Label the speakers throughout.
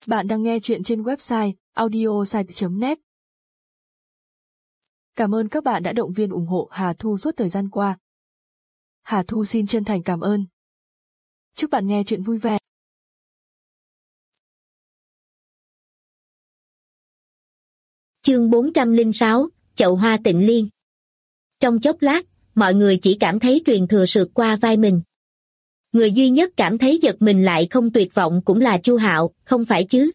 Speaker 1: Bạn đang nghe chuyện trên website audiosite.net. Cảm ơn các bạn đã động viên ủng hộ Hà Thu suốt thời gian qua. Hà Thu xin chân thành cảm ơn. Chúc bạn nghe chuyện vui vẻ.
Speaker 2: Chương 406, Chậu hoa tịnh liên. Trong chốc lát, mọi người chỉ cảm thấy truyền thừa sượt qua vai mình. Người duy nhất cảm thấy giật mình lại không tuyệt vọng cũng là Chu Hạo, không phải chứ?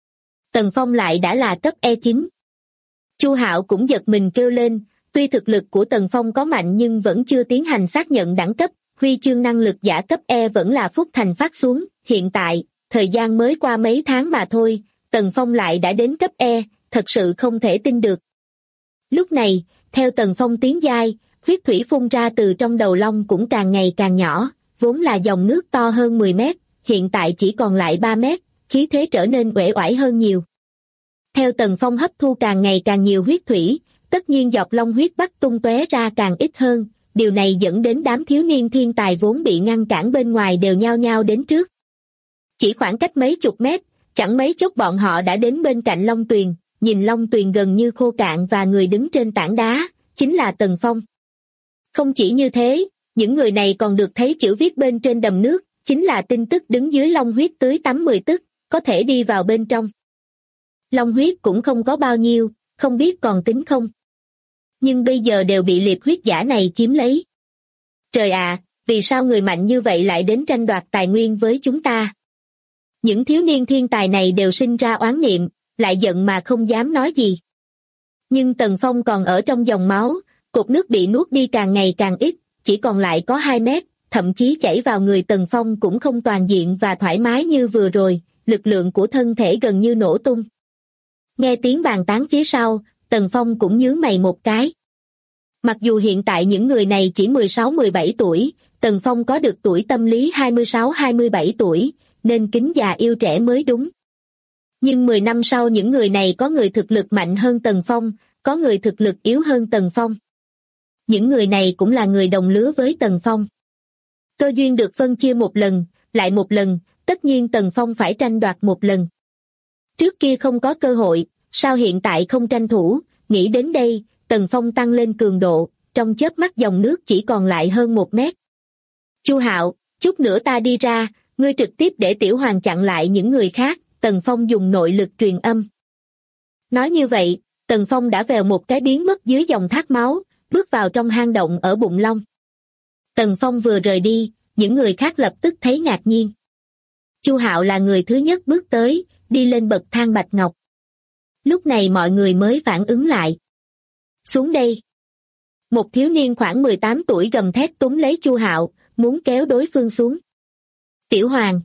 Speaker 2: Tần Phong lại đã là cấp E9. Chu Hạo cũng giật mình kêu lên, tuy thực lực của Tần Phong có mạnh nhưng vẫn chưa tiến hành xác nhận đẳng cấp, huy chương năng lực giả cấp E vẫn là Phúc Thành phát xuống, hiện tại, thời gian mới qua mấy tháng mà thôi, Tần Phong lại đã đến cấp E, thật sự không thể tin được. Lúc này, theo Tần Phong tiến giai, huyết thủy phun ra từ trong đầu long cũng càng ngày càng nhỏ, vốn là dòng nước to hơn 10 mét, hiện tại chỉ còn lại 3 mét, khí thế trở nên uể oải hơn nhiều. Theo Tần Phong hấp thu càng ngày càng nhiều huyết thủy, tất nhiên giọt long huyết bắt tung tóe ra càng ít hơn, điều này dẫn đến đám thiếu niên thiên tài vốn bị ngăn cản bên ngoài đều nhao nhao đến trước. Chỉ khoảng cách mấy chục mét, chẳng mấy chốc bọn họ đã đến bên cạnh long tuyền, nhìn long tuyền gần như khô cạn và người đứng trên tảng đá, chính là Tần Phong. Không chỉ như thế, những người này còn được thấy chữ viết bên trên đầm nước, chính là tin tức đứng dưới long huyết tưới tắm 10 tức, có thể đi vào bên trong. Long huyết cũng không có bao nhiêu, không biết còn tính không. Nhưng bây giờ đều bị liệp huyết giả này chiếm lấy. Trời ạ, vì sao người mạnh như vậy lại đến tranh đoạt tài nguyên với chúng ta? Những thiếu niên thiên tài này đều sinh ra oán niệm, lại giận mà không dám nói gì. Nhưng Tần Phong còn ở trong dòng máu, cột nước bị nuốt đi càng ngày càng ít, chỉ còn lại có 2 mét, thậm chí chảy vào người Tần Phong cũng không toàn diện và thoải mái như vừa rồi, lực lượng của thân thể gần như nổ tung. Nghe tiếng bàn tán phía sau, Tần Phong cũng nhướng mày một cái. Mặc dù hiện tại những người này chỉ 16-17 tuổi, Tần Phong có được tuổi tâm lý 26-27 tuổi, nên kính già yêu trẻ mới đúng. Nhưng 10 năm sau những người này có người thực lực mạnh hơn Tần Phong, có người thực lực yếu hơn Tần Phong. Những người này cũng là người đồng lứa với Tần Phong. Cơ duyên được phân chia một lần, lại một lần, tất nhiên Tần Phong phải tranh đoạt một lần. Trước kia không có cơ hội, sao hiện tại không tranh thủ, nghĩ đến đây, Tần Phong tăng lên cường độ, trong chớp mắt dòng nước chỉ còn lại hơn 1 mét. Chu Hạo, chút nữa ta đi ra, ngươi trực tiếp để Tiểu Hoàng chặn lại những người khác, Tần Phong dùng nội lực truyền âm. Nói như vậy, Tần Phong đã vèo một cái biến mất dưới dòng thác máu, bước vào trong hang động ở bụng long. Tần Phong vừa rời đi, những người khác lập tức thấy ngạc nhiên. Chu Hạo là người thứ nhất bước tới, đi lên bậc thang bạch ngọc. Lúc này mọi người mới phản ứng lại. Xuống đây. Một thiếu niên khoảng 18 tuổi gầm thét túm lấy Chu Hạo, muốn kéo đối phương xuống. Tiểu Hoàng.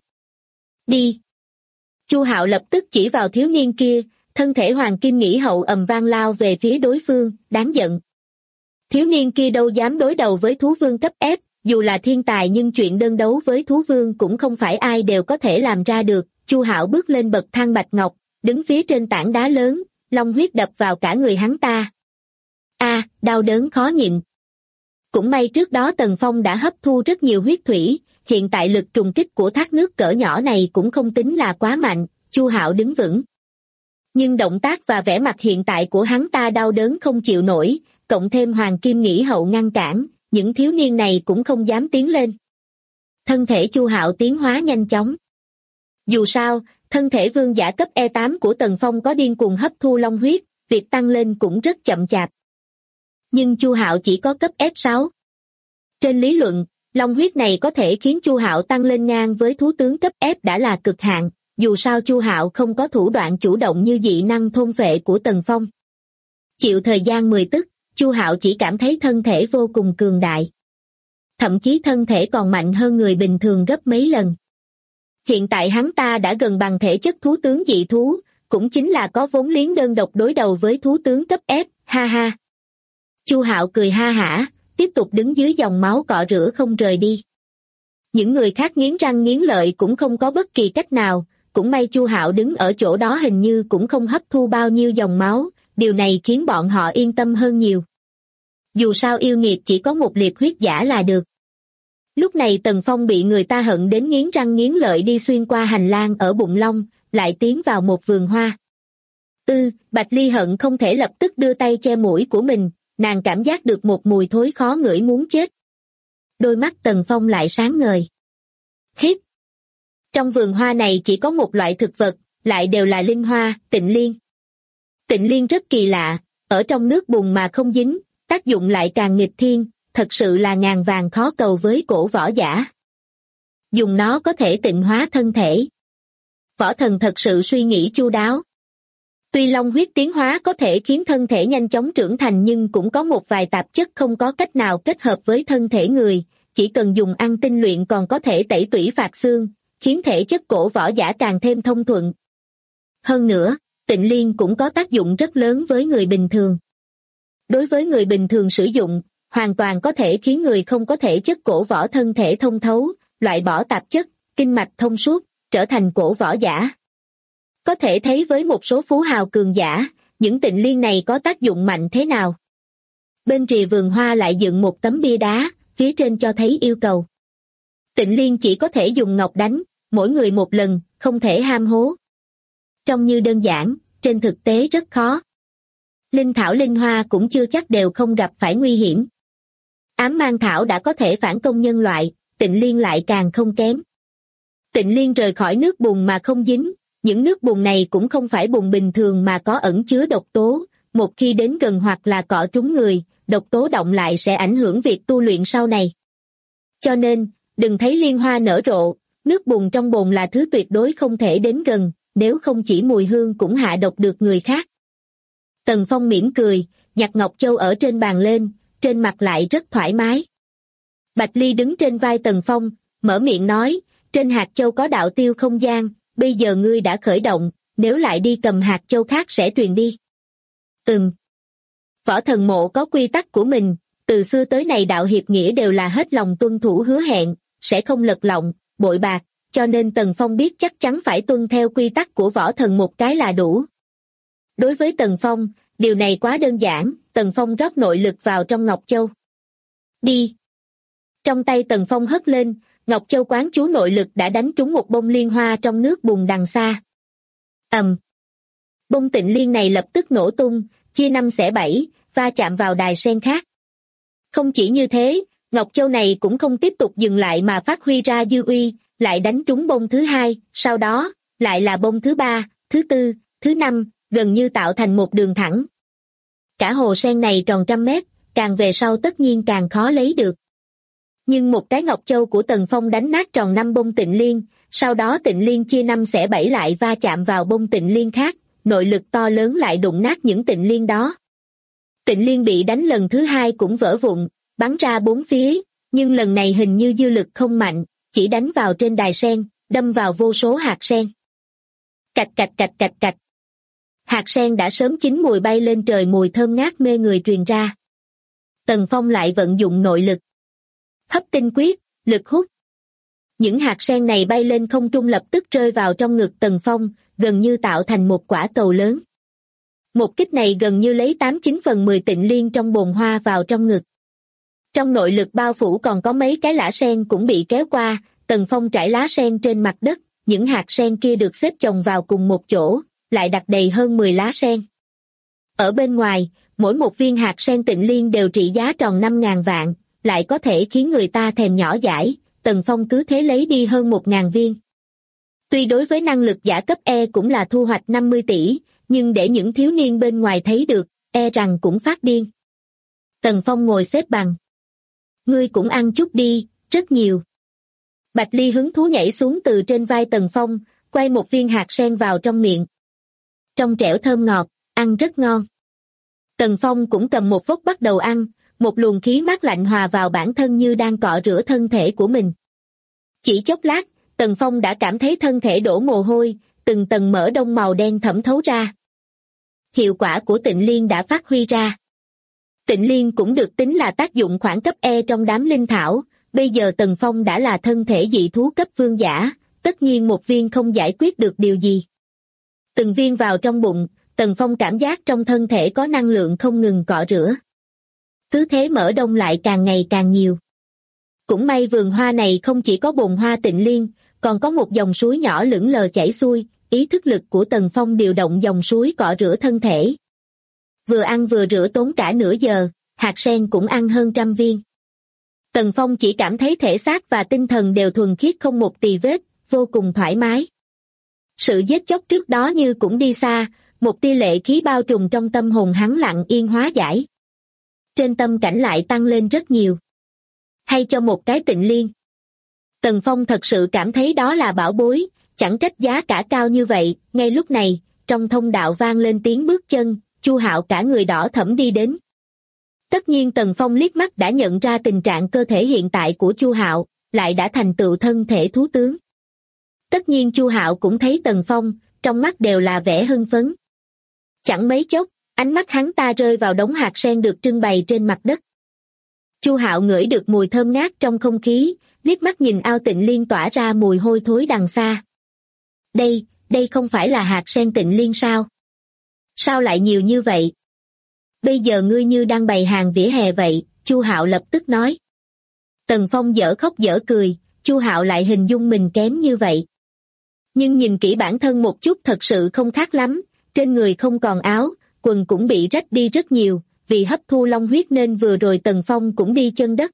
Speaker 2: Đi. Chu Hạo lập tức chỉ vào thiếu niên kia, thân thể Hoàng Kim Nghĩ Hậu ầm vang lao về phía đối phương, đáng giận. Thiếu niên kia đâu dám đối đầu với thú vương cấp F, dù là thiên tài nhưng chuyện đơn đấu với thú vương cũng không phải ai đều có thể làm ra được. Chu Hạo bước lên bậc thang bạch ngọc, đứng phía trên tảng đá lớn, long huyết đập vào cả người hắn ta. Đau đớn khó nhịn. Cũng may trước đó Tần Phong đã hấp thu rất nhiều huyết thủy, hiện tại lực trùng kích của thác nước cỡ nhỏ này cũng không tính là quá mạnh, Chu Hạo đứng vững. Nhưng động tác và vẻ mặt hiện tại của hắn ta đau đớn không chịu nổi, cộng thêm Hoàng Kim Nghĩ Hậu ngăn cản, những thiếu niên này cũng không dám tiến lên. Thân thể Chu Hạo tiến hóa nhanh chóng. Dù sao, thân thể vương giả cấp E8 của Tần Phong có điên cuồng hấp thu long huyết, việc tăng lên cũng rất chậm chạp. Nhưng Chu Hạo chỉ có cấp F6. Trên lý luận, long huyết này có thể khiến Chu Hạo tăng lên ngang với thú tướng cấp F đã là cực hạn, dù sao Chu Hạo không có thủ đoạn chủ động như dị năng thôn phệ của Tần Phong. Chịu thời gian 10 tức, Chu Hạo chỉ cảm thấy thân thể vô cùng cường đại. Thậm chí thân thể còn mạnh hơn người bình thường gấp mấy lần. Hiện tại hắn ta đã gần bằng thể chất thú tướng dị thú, cũng chính là có vốn liếng đơn độc đối đầu với thú tướng cấp F, ha ha. Chu Hạo cười ha hả, tiếp tục đứng dưới dòng máu cọ rửa không rời đi. Những người khác nghiến răng nghiến lợi cũng không có bất kỳ cách nào, cũng may Chu Hạo đứng ở chỗ đó hình như cũng không hấp thu bao nhiêu dòng máu, điều này khiến bọn họ yên tâm hơn nhiều. Dù sao yêu nghiệt chỉ có một liệp huyết giả là được. Lúc này Tần Phong bị người ta hận đến nghiến răng nghiến lợi đi xuyên qua hành lang ở bụng long, lại tiến vào một vườn hoa. Bạch Ly hận không thể lập tức đưa tay che mũi của mình, nàng cảm giác được một mùi thối khó ngửi muốn chết. Đôi mắt Tần Phong lại sáng ngời. Hít! Trong vườn hoa này chỉ có một loại thực vật, lại đều là linh hoa, tịnh liên. Tịnh liên rất kỳ lạ, ở trong nước bùn mà không dính, tác dụng lại càng nghịch thiên, thật sự là ngàn vàng khó cầu với cổ võ giả. Dùng nó có thể tịnh hóa thân thể. Võ Thần thật sự suy nghĩ chu đáo. Tuy long huyết tiến hóa có thể khiến thân thể nhanh chóng trưởng thành nhưng cũng có một vài tạp chất không có cách nào kết hợp với thân thể người, chỉ cần dùng ăn tinh luyện còn có thể tẩy tủy phạt xương, khiến thể chất cổ võ giả càng thêm thông thuận. Hơn nữa, tịnh liên cũng có tác dụng rất lớn với người bình thường. Đối với người bình thường sử dụng, hoàn toàn có thể khiến người không có thể chất cổ võ thân thể thông thấu, loại bỏ tạp chất, kinh mạch thông suốt, trở thành cổ võ giả. Có thể thấy với một số phú hào cường giả, những tịnh liên này có tác dụng mạnh thế nào. Bên rìa vườn hoa lại dựng một tấm bia đá, phía trên cho thấy yêu cầu. Tịnh liên chỉ có thể dùng ngọc đánh, mỗi người một lần, không thể ham hố. Trông như đơn giản, trên thực tế rất khó. Linh thảo linh hoa cũng chưa chắc đều không gặp phải nguy hiểm. Ám mang thảo đã có thể phản công nhân loại, tịnh liên lại càng không kém. Tịnh liên rời khỏi nước bùn mà không dính, những nước bùn này cũng không phải bùn bình thường mà có ẩn chứa độc tố, một khi đến gần hoặc là cọ trúng người, độc tố động lại sẽ ảnh hưởng việc tu luyện sau này. Cho nên, đừng thấy liên hoa nở rộ, nước bùn trong bồn là thứ tuyệt đối không thể đến gần, nếu không chỉ mùi hương cũng hạ độc được người khác. Tần Phong mỉm cười, nhặt ngọc châu ở trên bàn lên, trên mặt lại rất thoải mái. Bạch Ly đứng trên vai Tần Phong, mở miệng nói, trên hạt châu có đạo tiêu không gian, bây giờ ngươi đã khởi động, nếu lại đi cầm hạt châu khác sẽ truyền đi. Võ Thần Mộ có quy tắc của mình, từ xưa tới nay đạo hiệp nghĩa đều là hết lòng tuân thủ hứa hẹn, sẽ không lật lọng, bội bạc, cho nên Tần Phong biết chắc chắn phải tuân theo quy tắc của Võ Thần một cái là đủ. Đối với Tần Phong, điều này quá đơn giản, Tần Phong rót nội lực vào trong Ngọc Châu. Đi! Trong tay Tần Phong hất lên, Ngọc Châu quán chú nội lực đã đánh trúng một bông liên hoa trong nước bùn đằng xa. Bông tịnh liên này lập tức nổ tung, chia 5 xẻ 7, va chạm vào đài sen khác. Không chỉ như thế, Ngọc Châu này cũng không tiếp tục dừng lại mà phát huy ra dư uy, lại đánh trúng bông thứ 2, sau đó, lại là bông thứ 3, thứ 4, thứ 5, gần như tạo thành một đường thẳng. Cả hồ sen này tròn 100 mét, càng về sau tất nhiên càng khó lấy được. Nhưng một cái Ngọc Châu của Tần Phong đánh nát tròn 5 bông tịnh liên, sau đó tịnh liên chia 5 xẻ 7 lại va chạm vào bông tịnh liên khác, nội lực to lớn lại đụng nát những tịnh liên đó. Tịnh liên bị đánh lần thứ 2 cũng vỡ vụn, bắn ra 4 phía, nhưng lần này hình như dư lực không mạnh, chỉ đánh vào trên đài sen, đâm vào vô số hạt sen. Cạch cạch cạch cạch cạch. Hạt sen đã sớm chín mùi bay lên trời, mùi thơm ngát mê người truyền ra. Tần Phong lại vận dụng nội lực. Hấp tinh quyết, lực hút. Những hạt sen này bay lên không trung lập tức rơi vào trong ngực Tần Phong, gần như tạo thành một quả cầu lớn. Một kích này gần như lấy 89/10 tịnh liên trong bồn hoa vào trong ngực. Trong nội lực bao phủ còn có mấy cái lã sen cũng bị kéo qua, Tần Phong trải lá sen trên mặt đất, những hạt sen kia được xếp chồng vào cùng một chỗ, lại đặt đầy hơn 10 lá sen. Ở bên ngoài, mỗi một viên hạt sen tịnh liên đều trị giá tròn 5.000 vạn, lại có thể khiến người ta thèm nhỏ dãi, Tần Phong cứ thế lấy đi hơn 1.000 viên. Tuy đối với năng lực giả cấp E cũng là thu hoạch 50 tỷ, nhưng để những thiếu niên bên ngoài thấy được, e rằng cũng phát điên. Tần Phong ngồi xếp bằng. Ngươi cũng ăn chút đi, rất nhiều. Bạch Ly hứng thú nhảy xuống từ trên vai Tần Phong, quay một viên hạt sen vào trong miệng. Trong trẻo thơm ngọt, ăn rất ngon. Tần Phong cũng cầm một vốc bắt đầu ăn, một luồng khí mát lạnh hòa vào bản thân như đang cọ rửa thân thể của mình. Chỉ chốc lát, Tần Phong đã cảm thấy thân thể đổ mồ hôi, từng tầng mỡ đông màu đen thẩm thấu ra. Hiệu quả của tịnh liên đã phát huy ra. Tịnh liên cũng được tính là tác dụng khoảng cấp E trong đám linh thảo, bây giờ Tần Phong đã là thân thể dị thú cấp vương giả, tất nhiên một viên không giải quyết được điều gì. Từng viên vào trong bụng, Tần Phong cảm giác trong thân thể có năng lượng không ngừng cọ rửa. Cứ thế mỡ đông lại càng ngày càng nhiều. Cũng may vườn hoa này không chỉ có bồn hoa tịnh liên, còn có một dòng suối nhỏ lững lờ chảy xuôi, ý thức lực của Tần Phong điều động dòng suối cọ rửa thân thể. Vừa ăn vừa rửa tốn cả nửa giờ, hạt sen cũng ăn hơn 100 viên. Tần Phong chỉ cảm thấy thể xác và tinh thần đều thuần khiết không một tì vết, vô cùng thoải mái. Sự giết chóc trước đó như cũng đi xa, một tia lệ khí bao trùm trong tâm hồn hắn lặng yên hóa giải. Trên tâm cảnh lại tăng lên rất nhiều. Hay cho một cái Tịnh Liên. Tần Phong thật sự cảm thấy đó là bảo bối, chẳng trách giá cả cao như vậy. Ngay lúc này, trong thông đạo vang lên tiếng bước chân, Chu Hạo cả người đỏ thẫm đi đến. Tất nhiên Tần Phong liếc mắt đã nhận ra tình trạng cơ thể hiện tại của Chu Hạo, lại đã thành tựu thân thể thú tướng. Tất nhiên Chu Hạo cũng thấy Tần Phong, trong mắt đều là vẻ hưng phấn. Chẳng mấy chốc, ánh mắt hắn ta rơi vào đống hạt sen được trưng bày trên mặt đất. Chu Hạo ngửi được mùi thơm ngát trong không khí, liếc mắt nhìn ao Tịnh Liên tỏa ra mùi hôi thối đằng xa. Đây không phải là hạt sen Tịnh Liên sao? Sao lại nhiều như vậy? Bây giờ ngươi như đang bày hàng vỉa hè vậy, Chu Hạo lập tức nói. Tần Phong dở khóc dở cười, Chu Hạo lại hình dung mình kém như vậy. Nhưng nhìn kỹ bản thân một chút thật sự không khác lắm, trên người không còn áo, quần cũng bị rách đi rất nhiều, vì hấp thu long huyết nên vừa rồi Tần Phong cũng đi chân đất.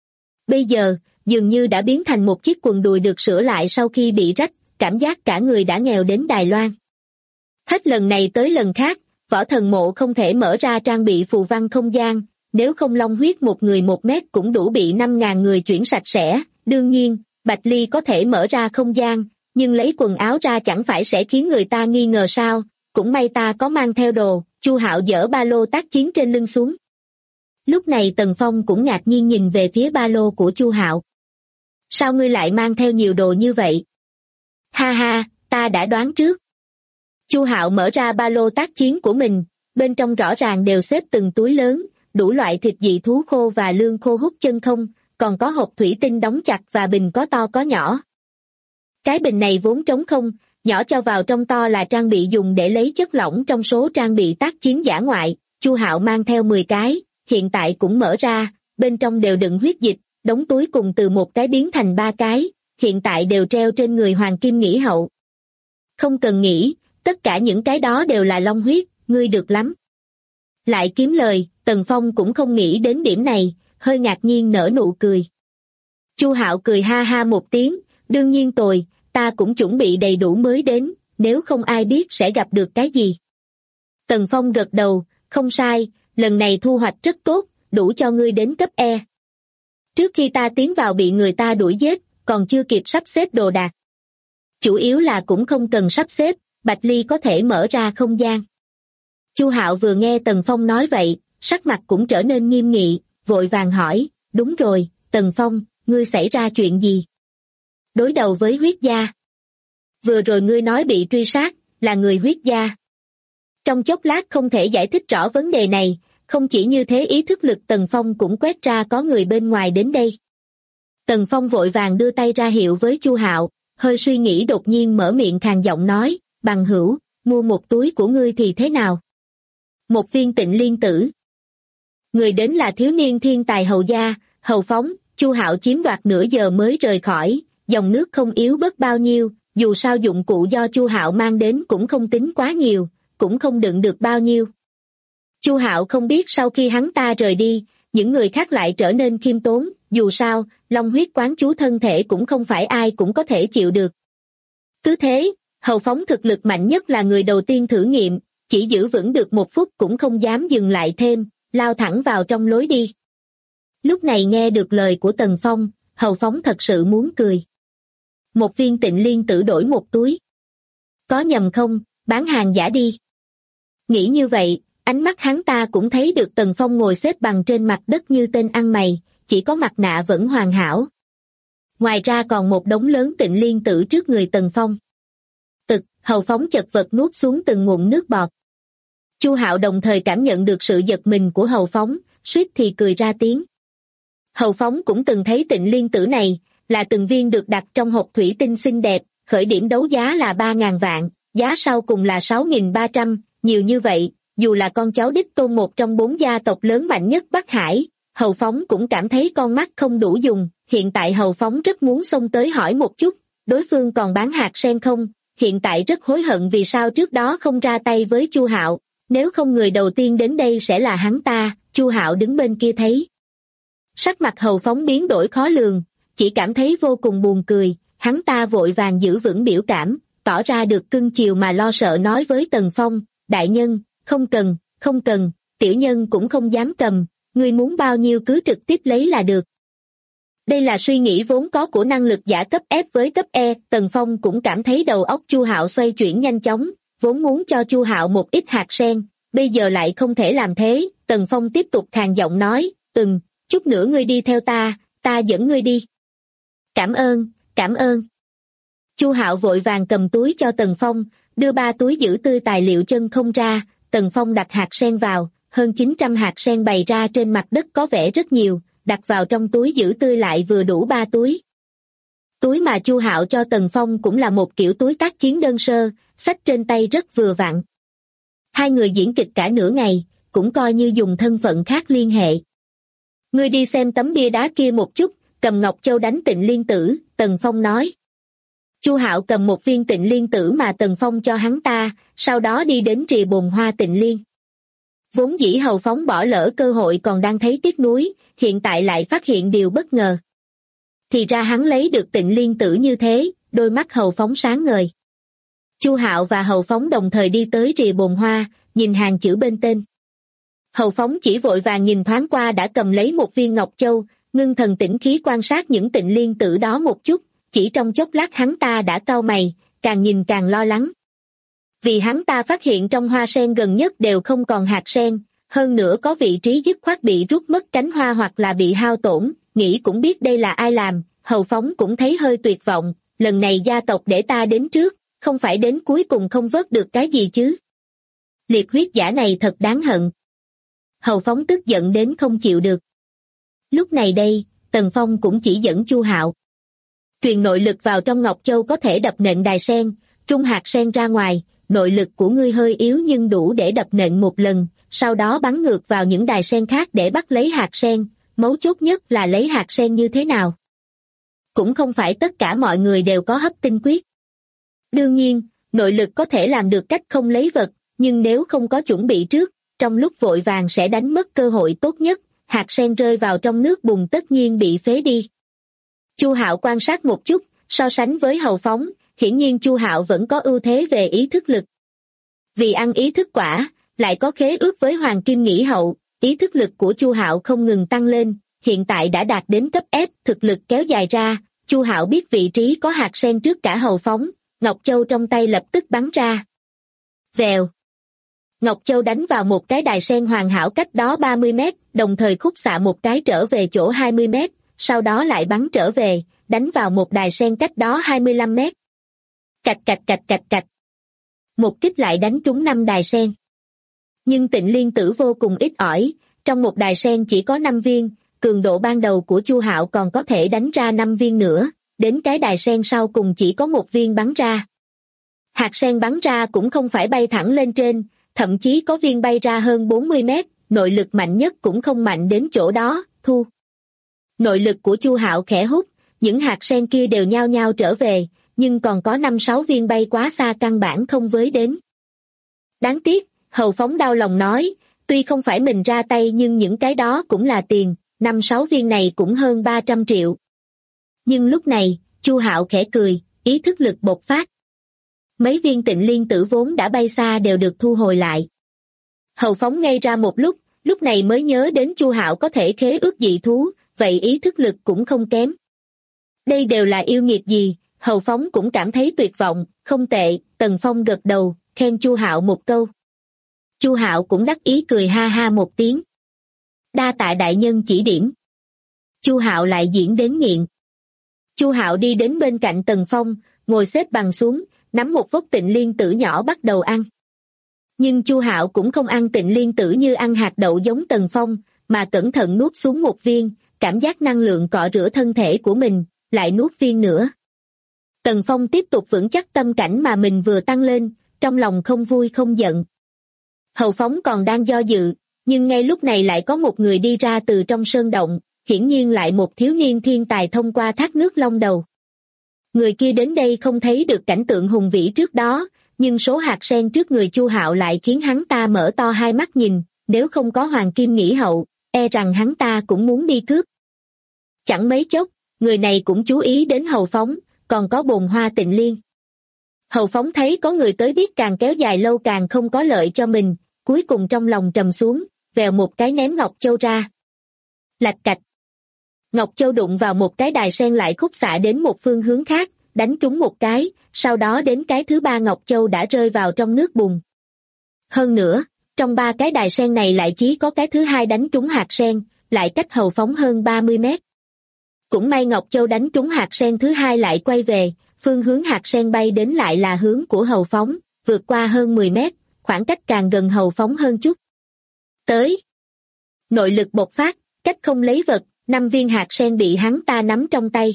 Speaker 2: Bây giờ, dường như đã biến thành một chiếc quần đùi được sửa lại sau khi bị rách, cảm giác cả người đã nghèo đến Đài Loan. Hết lần này tới lần khác, Võ Thần Mộ không thể mở ra trang bị phù văn không gian, nếu không long huyết một người 1 mét cũng đủ bị 5.000 người chuyển sạch sẽ. Đương nhiên, Bạch Ly có thể mở ra không gian, nhưng lấy quần áo ra chẳng phải sẽ khiến người ta nghi ngờ sao? Cũng may ta có mang theo đồ. Chu Hạo dỡ ba lô tác chiến trên lưng xuống. Lúc này Tần Phong cũng ngạc nhiên nhìn về phía ba lô của Chu Hạo. Sao ngươi lại mang theo nhiều đồ như vậy? Ha ha, ta đã đoán trước. Chu Hạo mở ra ba lô tác chiến của mình, bên trong rõ ràng đều xếp từng túi lớn, đủ loại thịt dị thú khô và lương khô hút chân không, còn có hộp thủy tinh đóng chặt và bình có to có nhỏ. Cái bình này vốn trống không, nhỏ cho vào trong to là trang bị dùng để lấy chất lỏng trong số trang bị tác chiến dã ngoại. Chu Hạo mang theo 10 cái, hiện tại cũng mở ra, bên trong đều đựng huyết dịch, đóng túi cùng từ một cái biến thành 3 cái, hiện tại đều treo trên người Hoàng Kim Nghĩ Hậu. Không cần nghĩ, tất cả những cái đó đều là long huyết, ngươi được lắm. Lại kiếm lời, Tần Phong cũng không nghĩ đến điểm này, hơi ngạc nhiên nở nụ cười. Chu Hạo cười ha ha một tiếng, đương nhiên tồi, ta cũng chuẩn bị đầy đủ mới đến, nếu không ai biết sẽ gặp được cái gì. Tần Phong gật đầu, không sai, lần này thu hoạch rất tốt, đủ cho ngươi đến cấp E. Trước khi ta tiến vào bị người ta đuổi giết, còn chưa kịp sắp xếp đồ đạc. Chủ yếu là cũng không cần sắp xếp, Bạch Ly có thể mở ra không gian. Chu Hạo vừa nghe Tần Phong nói vậy, sắc mặt cũng trở nên nghiêm nghị, vội vàng hỏi, đúng rồi, Tần Phong, ngươi xảy ra chuyện gì? Đối đầu với huyết gia. Vừa rồi ngươi nói bị truy sát, là người huyết gia. Trong chốc lát không thể giải thích rõ vấn đề này, không chỉ như thế ý thức lực Tần Phong cũng quét ra có người bên ngoài đến đây. Tần Phong vội vàng đưa tay ra hiệu với Chu Hạo, hơi suy nghĩ đột nhiên mở miệng khàn giọng nói, bằng hữu, mua một túi của ngươi thì thế nào? Một viên Tịnh Liên tử. Người đến là thiếu niên thiên tài Hầu gia, Hầu Phóng. Chu Hạo chiếm đoạt nửa giờ mới rời khỏi, dòng nước không yếu bớt bao nhiêu, dù sao dụng cụ do Chu Hạo mang đến cũng không tính quá nhiều, cũng không đựng được bao nhiêu. Chu Hạo không biết sau khi hắn ta rời đi, những người khác lại trở nên khiêm tốn, dù sao, long huyết quán chú thân thể cũng không phải ai cũng có thể chịu được. Cứ thế, Hầu Phóng thực lực mạnh nhất là người đầu tiên thử nghiệm, chỉ giữ vững được 1 phút cũng không dám dừng lại thêm, lao thẳng vào trong lối đi. Lúc này nghe được lời của Tần Phong, Hầu Phóng thật sự muốn cười. Một viên Tịnh Liên tử đổi một túi. Có nhầm không, bán hàng giả đi. Nghĩ như vậy, ánh mắt hắn ta cũng thấy được Tần Phong ngồi xếp bằng trên mặt đất như tên ăn mày, chỉ có mặt nạ vẫn hoàn hảo. Ngoài ra còn một đống lớn Tịnh Liên tử trước người Tần Phong. Hầu Phóng chật vật nuốt xuống từng ngụm nước bọt. Chu Hạo đồng thời cảm nhận được sự giật mình của Hầu Phóng, suýt thì cười ra tiếng. Hầu Phóng cũng từng thấy Tịnh Liên tử này, là từng viên được đặt trong hộp thủy tinh xinh đẹp, khởi điểm đấu giá là 3.000 vạn, giá sau cùng là 6.300, nhiều như vậy, dù là con cháu đích tôn một trong 4 gia tộc lớn mạnh nhất Bắc Hải, Hầu Phóng cũng cảm thấy con mắt không đủ dùng, hiện tại Hầu Phóng rất muốn xông tới hỏi một chút, đối phương còn bán hạt sen không, hiện tại rất hối hận vì sao trước đó không ra tay với Chu Hạo, nếu không người đầu tiên đến đây sẽ là hắn ta. Chu Hạo đứng bên kia thấy sắc mặt Hầu Phóng biến đổi khó lường, chỉ cảm thấy vô cùng buồn cười, hắn ta vội vàng giữ vững biểu cảm, tỏ ra được cưng chiều mà lo sợ nói với Tần Phong, đại nhân, không cần, tiểu nhân cũng không dám cầm, ngươi muốn bao nhiêu cứ trực tiếp lấy là được. Đây là suy nghĩ vốn có của năng lực giả cấp F với cấp E, Tần Phong cũng cảm thấy đầu óc Chu Hạo xoay chuyển nhanh chóng, vốn muốn cho Chu Hạo một ít hạt sen, bây giờ lại không thể làm thế. Tần Phong tiếp tục khàn giọng nói, chút nữa ngươi đi theo ta dẫn ngươi đi. Cảm ơn. Chu Hạo vội vàng cầm túi cho Tần Phong, đưa 3 túi giữ tươi tài liệu chân không ra, Tần Phong đặt hạt sen vào, hơn 900 hạt sen bày ra trên mặt đất có vẻ rất nhiều, đặt vào trong túi giữ tươi lại vừa đủ 3 túi. Túi mà Chu Hạo cho Tần Phong cũng là một kiểu túi tác chiến đơn sơ, xách trên tay rất vừa vặn. Hai người diễn kịch cả nửa ngày, cũng coi như dùng thân phận khác liên hệ. Ngươi đi xem tấm bia đá kia một chút, cầm Ngọc Châu đánh Tịnh Liên Tử, Tần Phong nói. Chu Hạo cầm một viên Tịnh Liên Tử mà Tần Phong cho hắn ta, sau đó đi đến rìa bồn hoa Tịnh Liên. Vốn dĩ Hầu Phóng bỏ lỡ cơ hội còn đang thấy tiếc nuối, hiện tại lại phát hiện điều bất ngờ. Thì ra hắn lấy được Tịnh Liên Tử như thế, đôi mắt Hầu Phóng sáng ngời. Chu Hạo và Hầu Phóng đồng thời đi tới rìa bồn hoa, nhìn hàng chữ bên tên. Hầu Phóng chỉ vội vàng nhìn thoáng qua đã cầm lấy một viên Ngọc Châu, ngưng thần tĩnh khí quan sát những Tịnh Liên Tử đó một chút, chỉ trong chốc lát hắn ta đã cau mày, càng nhìn càng lo lắng. Vì hắn ta phát hiện trong hoa sen gần nhất đều không còn hạt sen, hơn nữa có vị trí dứt khoát bị rút mất cánh hoa hoặc là bị hao tổn, nghĩ cũng biết đây là ai làm. Hầu Phóng cũng thấy hơi tuyệt vọng, lần này gia tộc để ta đến trước, không phải đến cuối cùng không vớt được cái gì chứ. Liệt huyết giả này thật đáng hận. Hầu Phóng tức giận đến không chịu được. Lúc này đây, Tần Phong cũng chỉ dẫn Chu Hạo truyền nội lực vào trong Ngọc Châu có thể đập nện đài sen, trung hạt sen ra ngoài, nội lực của ngươi hơi yếu nhưng đủ để đập nện một lần, sau đó bắn ngược vào những đài sen khác để bắt lấy hạt sen, mấu chốt nhất là lấy hạt sen như thế nào. Cũng không phải tất cả mọi người đều có hấp tinh quyết. Đương nhiên, nội lực có thể làm được cách không lấy vật, nhưng nếu không có chuẩn bị trước, trong lúc vội vàng sẽ đánh mất cơ hội tốt nhất, hạt sen rơi vào trong nước bùn tất nhiên bị phế đi. Chu Hạo quan sát một chút, so sánh với Hầu Phóng, hiển nhiên Chu Hạo vẫn có ưu thế về ý thức lực. Vì ăn ý thức quả, lại có khế ước với Hoàng Kim Nghĩ Hậu, ý thức lực của Chu Hạo không ngừng tăng lên, hiện tại đã đạt đến cấp F, thực lực kéo dài ra, Chu Hạo biết vị trí có hạt sen trước cả Hầu Phóng, Ngọc Châu trong tay lập tức bắn ra. Vèo. Ngọc Châu đánh vào một cái đài sen hoàn hảo cách đó 30 mét, đồng thời khúc xạ một cái trở về chỗ 20 mét, sau đó lại bắn trở về, đánh vào một đài sen cách đó 25 mét. Cạch cạch cạch cạch cạch. Một kích lại đánh trúng 5 đài sen. Nhưng Tịnh Liên Tử vô cùng ít ỏi, trong một đài sen chỉ có 5 viên, cường độ ban đầu của Chu Hạo còn có thể đánh ra 5 viên nữa, đến cái đài sen sau cùng chỉ có 1 viên bắn ra. Hạt sen bắn ra cũng không phải bay thẳng lên trên, thậm chí có viên bay ra hơn 40 mét, nội lực mạnh nhất cũng không mạnh đến chỗ đó, thu. Nội lực của Chu Hạo khẽ hút, những hạt sen kia đều nhao nhao trở về, nhưng còn có 5-6 viên bay quá xa căn bản không với đến. Đáng tiếc, Hầu Phóng đau lòng nói, tuy không phải mình ra tay nhưng những cái đó cũng là tiền, 5-6 viên này cũng hơn 300 triệu. Nhưng lúc này, Chu Hạo khẽ cười, ý thức lực bộc phát. Mấy viên Tịnh Liên Tử vốn đã bay xa đều được thu hồi lại. Hầu Phóng ngây ra một lúc này mới nhớ đến Chu Hạo có thể khế ước dị thú, vậy ý thức lực cũng không kém. Đây đều là yêu nghiệt gì, Hầu Phóng cũng cảm thấy tuyệt vọng, không tệ, Tần Phong gật đầu, khen Chu Hạo một câu. Chu Hạo cũng đắc ý cười ha ha một tiếng. Đa tạ đại nhân chỉ điểm. Chu Hạo lại diễn đến nghiện. Chu Hạo đi đến bên cạnh Tần Phong, ngồi xếp bằng xuống, nắm một vốc Tịnh Liên Tử nhỏ bắt đầu ăn. Nhưng Chu Hạo cũng không ăn Tịnh Liên Tử như ăn hạt đậu giống Tần Phong, mà cẩn thận nuốt xuống một viên, cảm giác năng lượng cọ rửa thân thể của mình, lại nuốt viên nữa. Tần Phong tiếp tục vững chắc tâm cảnh mà mình vừa tăng lên, trong lòng không vui không giận. Hầu Phóng còn đang do dự, nhưng ngay lúc này lại có một người đi ra từ trong sơn động, hiển nhiên lại một thiếu niên thiên tài thông qua thác nước Long Đầu. Người kia đến đây không thấy được cảnh tượng hùng vĩ trước đó, nhưng số hạt sen trước người Chu Hạo lại khiến hắn ta mở to hai mắt nhìn, nếu không có Hoàng Kim Nghĩ Hậu, e rằng hắn ta cũng muốn đi cướp. Chẳng mấy chốc, người này cũng chú ý đến Hầu Phóng, còn có Bồn Hoa Tịnh Liên. Hầu Phóng thấy có người tới biết càng kéo dài lâu càng không có lợi cho mình, cuối cùng trong lòng trầm xuống, vèo một cái ném Ngọc Châu ra. Lạch cạch. Ngọc Châu đụng vào một cái đài sen lại khúc xạ đến một phương hướng khác, đánh trúng một cái, sau đó đến cái thứ ba Ngọc Châu đã rơi vào trong nước bùn. Hơn nữa, trong ba cái đài sen này lại chỉ có cái thứ hai đánh trúng hạt sen, lại cách Hầu Phóng hơn 30 mét. Cũng may Ngọc Châu đánh trúng hạt sen thứ hai lại quay về, phương hướng hạt sen bay đến lại là hướng của Hầu Phóng, vượt qua hơn 10 mét, khoảng cách càng gần Hầu Phóng hơn chút. Tới. Nội lực bộc phát, cách không lấy vật, 5 viên hạt sen bị hắn ta nắm trong tay.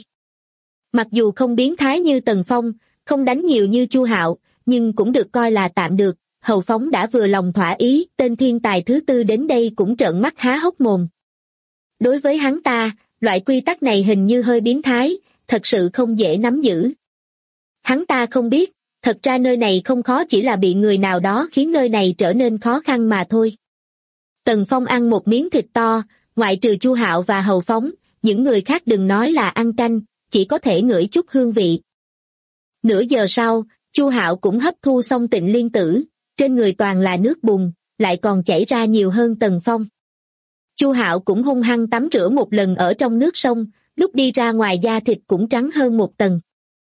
Speaker 2: Mặc dù không biến thái như Tần Phong, không đánh nhiều như Chu Hạo, nhưng cũng được coi là tạm được. Hầu Phóng đã vừa lòng thỏa ý, tên thiên tài thứ tư đến đây cũng trợn mắt há hốc mồm. Đối với hắn ta, loại quy tắc này hình như hơi biến thái, thật sự không dễ nắm giữ. Hắn ta không biết, thật ra nơi này không khó, chỉ là bị người nào đó khiến nơi này trở nên khó khăn mà thôi. Tần Phong ăn một miếng thịt to, ngoại trừ Chu Hạo và Hầu Phóng, những người khác đừng nói là ăn canh, chỉ có thể ngửi chút hương vị. Nửa giờ sau, Chu Hạo cũng hấp thu xong Tịnh Liên Tử, trên người toàn là nước bùn, lại còn chảy ra nhiều hơn Tần Phong. Chu Hạo cũng hung hăng tắm rửa một lần ở trong nước sông, lúc đi ra ngoài da thịt cũng trắng hơn một tầng.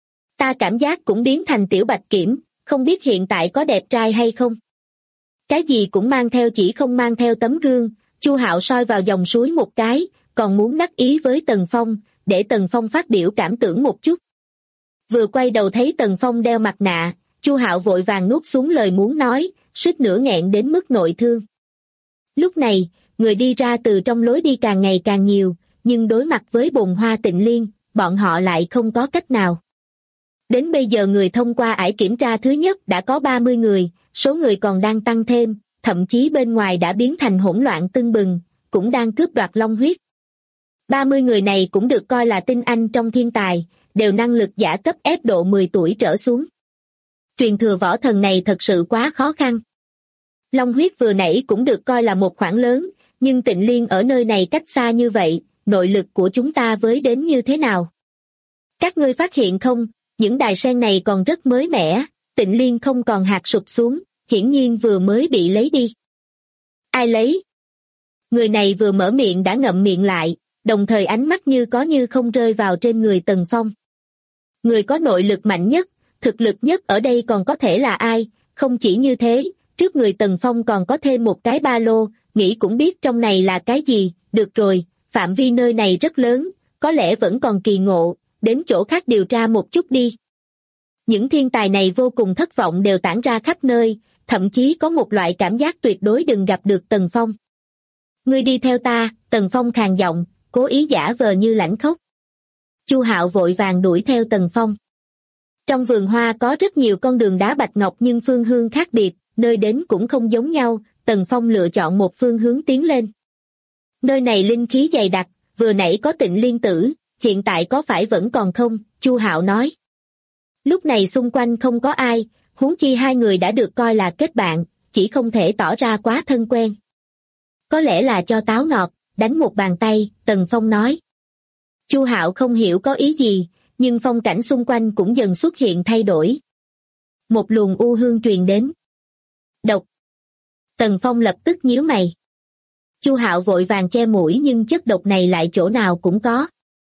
Speaker 2: Ta cảm giác cũng biến thành Tiểu Bạch Kiểm, không biết hiện tại có đẹp trai hay không. Cái gì cũng mang theo chỉ không mang theo tấm gương. Chu Hạo soi vào dòng suối một cái, còn muốn đắc ý với Tần Phong, để Tần Phong phát biểu cảm tưởng một chút. Vừa quay đầu thấy Tần Phong đeo mặt nạ, Chu Hạo vội vàng nuốt xuống lời muốn nói, suýt nữa nghẹn đến mức nội thương. Lúc này, người đi ra từ trong lối đi càng ngày càng nhiều, nhưng đối mặt với Bồn Hoa Tịnh Liên, bọn họ lại không có cách nào. Đến bây giờ người thông qua ải kiểm tra thứ nhất đã có 30 người, số người còn đang tăng thêm, thậm chí bên ngoài đã biến thành hỗn loạn tưng bừng, cũng đang cướp đoạt long huyết. 30 người này cũng được coi là tinh anh trong thiên tài, đều năng lực giả cấp ép độ 10 tuổi trở xuống. Truyền thừa võ thần này thật sự quá khó khăn. Long huyết vừa nãy cũng được coi là một khoản lớn, nhưng Tịnh Liên ở nơi này cách xa như vậy, nội lực của chúng ta với đến như thế nào? Các ngươi phát hiện không, những đài sen này còn rất mới mẻ, Tịnh Liên không còn hạt sụp xuống, hiển nhiên vừa mới bị lấy đi. Ai lấy? Người này vừa mở miệng đã ngậm miệng lại, đồng thời ánh mắt như có như không rơi vào trên người Tần Phong. Người có nội lực mạnh nhất, thực lực nhất ở đây còn có thể là ai? Không chỉ như thế, trước người Tần Phong còn có thêm một cái ba lô, nghĩ cũng biết trong này là cái gì. Được rồi, phạm vi nơi này rất lớn, có lẽ vẫn còn kỳ ngộ, đến chỗ khác điều tra một chút đi. Những thiên tài này vô cùng thất vọng đều tản ra khắp nơi, thậm chí có một loại cảm giác tuyệt đối đừng gặp được Tần Phong. Ngươi đi theo ta, Tần Phong khàn giọng, cố ý giả vờ như lãnh khốc. Chu Hạo vội vàng đuổi theo Tần Phong. Trong vườn hoa có rất nhiều con đường đá bạch ngọc nhưng phương hướng khác biệt, nơi đến cũng không giống nhau, Tần Phong lựa chọn một phương hướng tiến lên. Nơi này linh khí dày đặc, vừa nãy có Tịnh Liên Tử, hiện tại có phải vẫn còn không? Chu Hạo nói. Lúc này xung quanh không có ai, huống chi hai người đã được coi là kết bạn, chỉ không thể tỏ ra quá thân quen. Có lẽ là cho táo ngọt, đánh một bàn tay, Tần Phong nói. Chu Hạo không hiểu có ý gì, nhưng phong cảnh xung quanh cũng dần xuất hiện thay đổi. Một luồng u hương truyền đến. Độc. Tần Phong lập tức nhíu mày. Chu Hạo vội vàng che mũi nhưng chất độc này lại chỗ nào cũng có.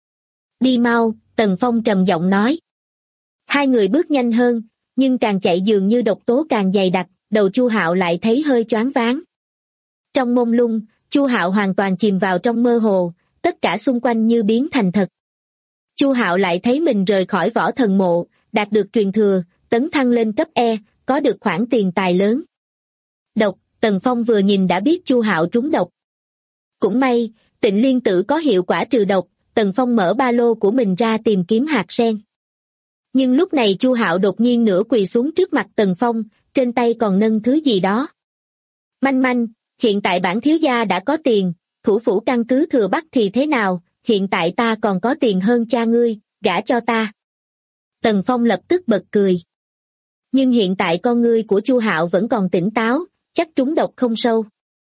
Speaker 2: Đi mau, Tần Phong trầm giọng nói. Hai người bước nhanh hơn, nhưng càng chạy dường như độc tố càng dày đặc, đầu Chu Hạo lại thấy hơi choáng váng. Trong mông lung, Chu Hạo hoàn toàn chìm vào trong mơ hồ, tất cả xung quanh như biến thành thật. Chu Hạo lại thấy mình rời khỏi võ thần mộ, đạt được truyền thừa, tấn thăng lên cấp E, có được khoản tiền tài lớn. Độc, Tần Phong vừa nhìn đã biết Chu Hạo trúng độc. Cũng may, Tịnh Liên Tử có hiệu quả trừ độc, Tần Phong mở ba lô của mình ra tìm kiếm hạt sen. Nhưng lúc này Chu Hạo đột nhiên nửa quỳ xuống trước mặt Tần Phong, trên tay còn nâng thứ gì đó. Manh manh, hiện tại bản thiếu gia đã có tiền, thủ phủ căn cứ Thừa Bắc thì thế nào, hiện tại ta còn có tiền hơn cha ngươi, gả cho ta. Tần Phong lập tức bật cười. Nhưng hiện tại con ngươi của Chu Hạo vẫn còn tỉnh táo, chắc trúng độc không sâu.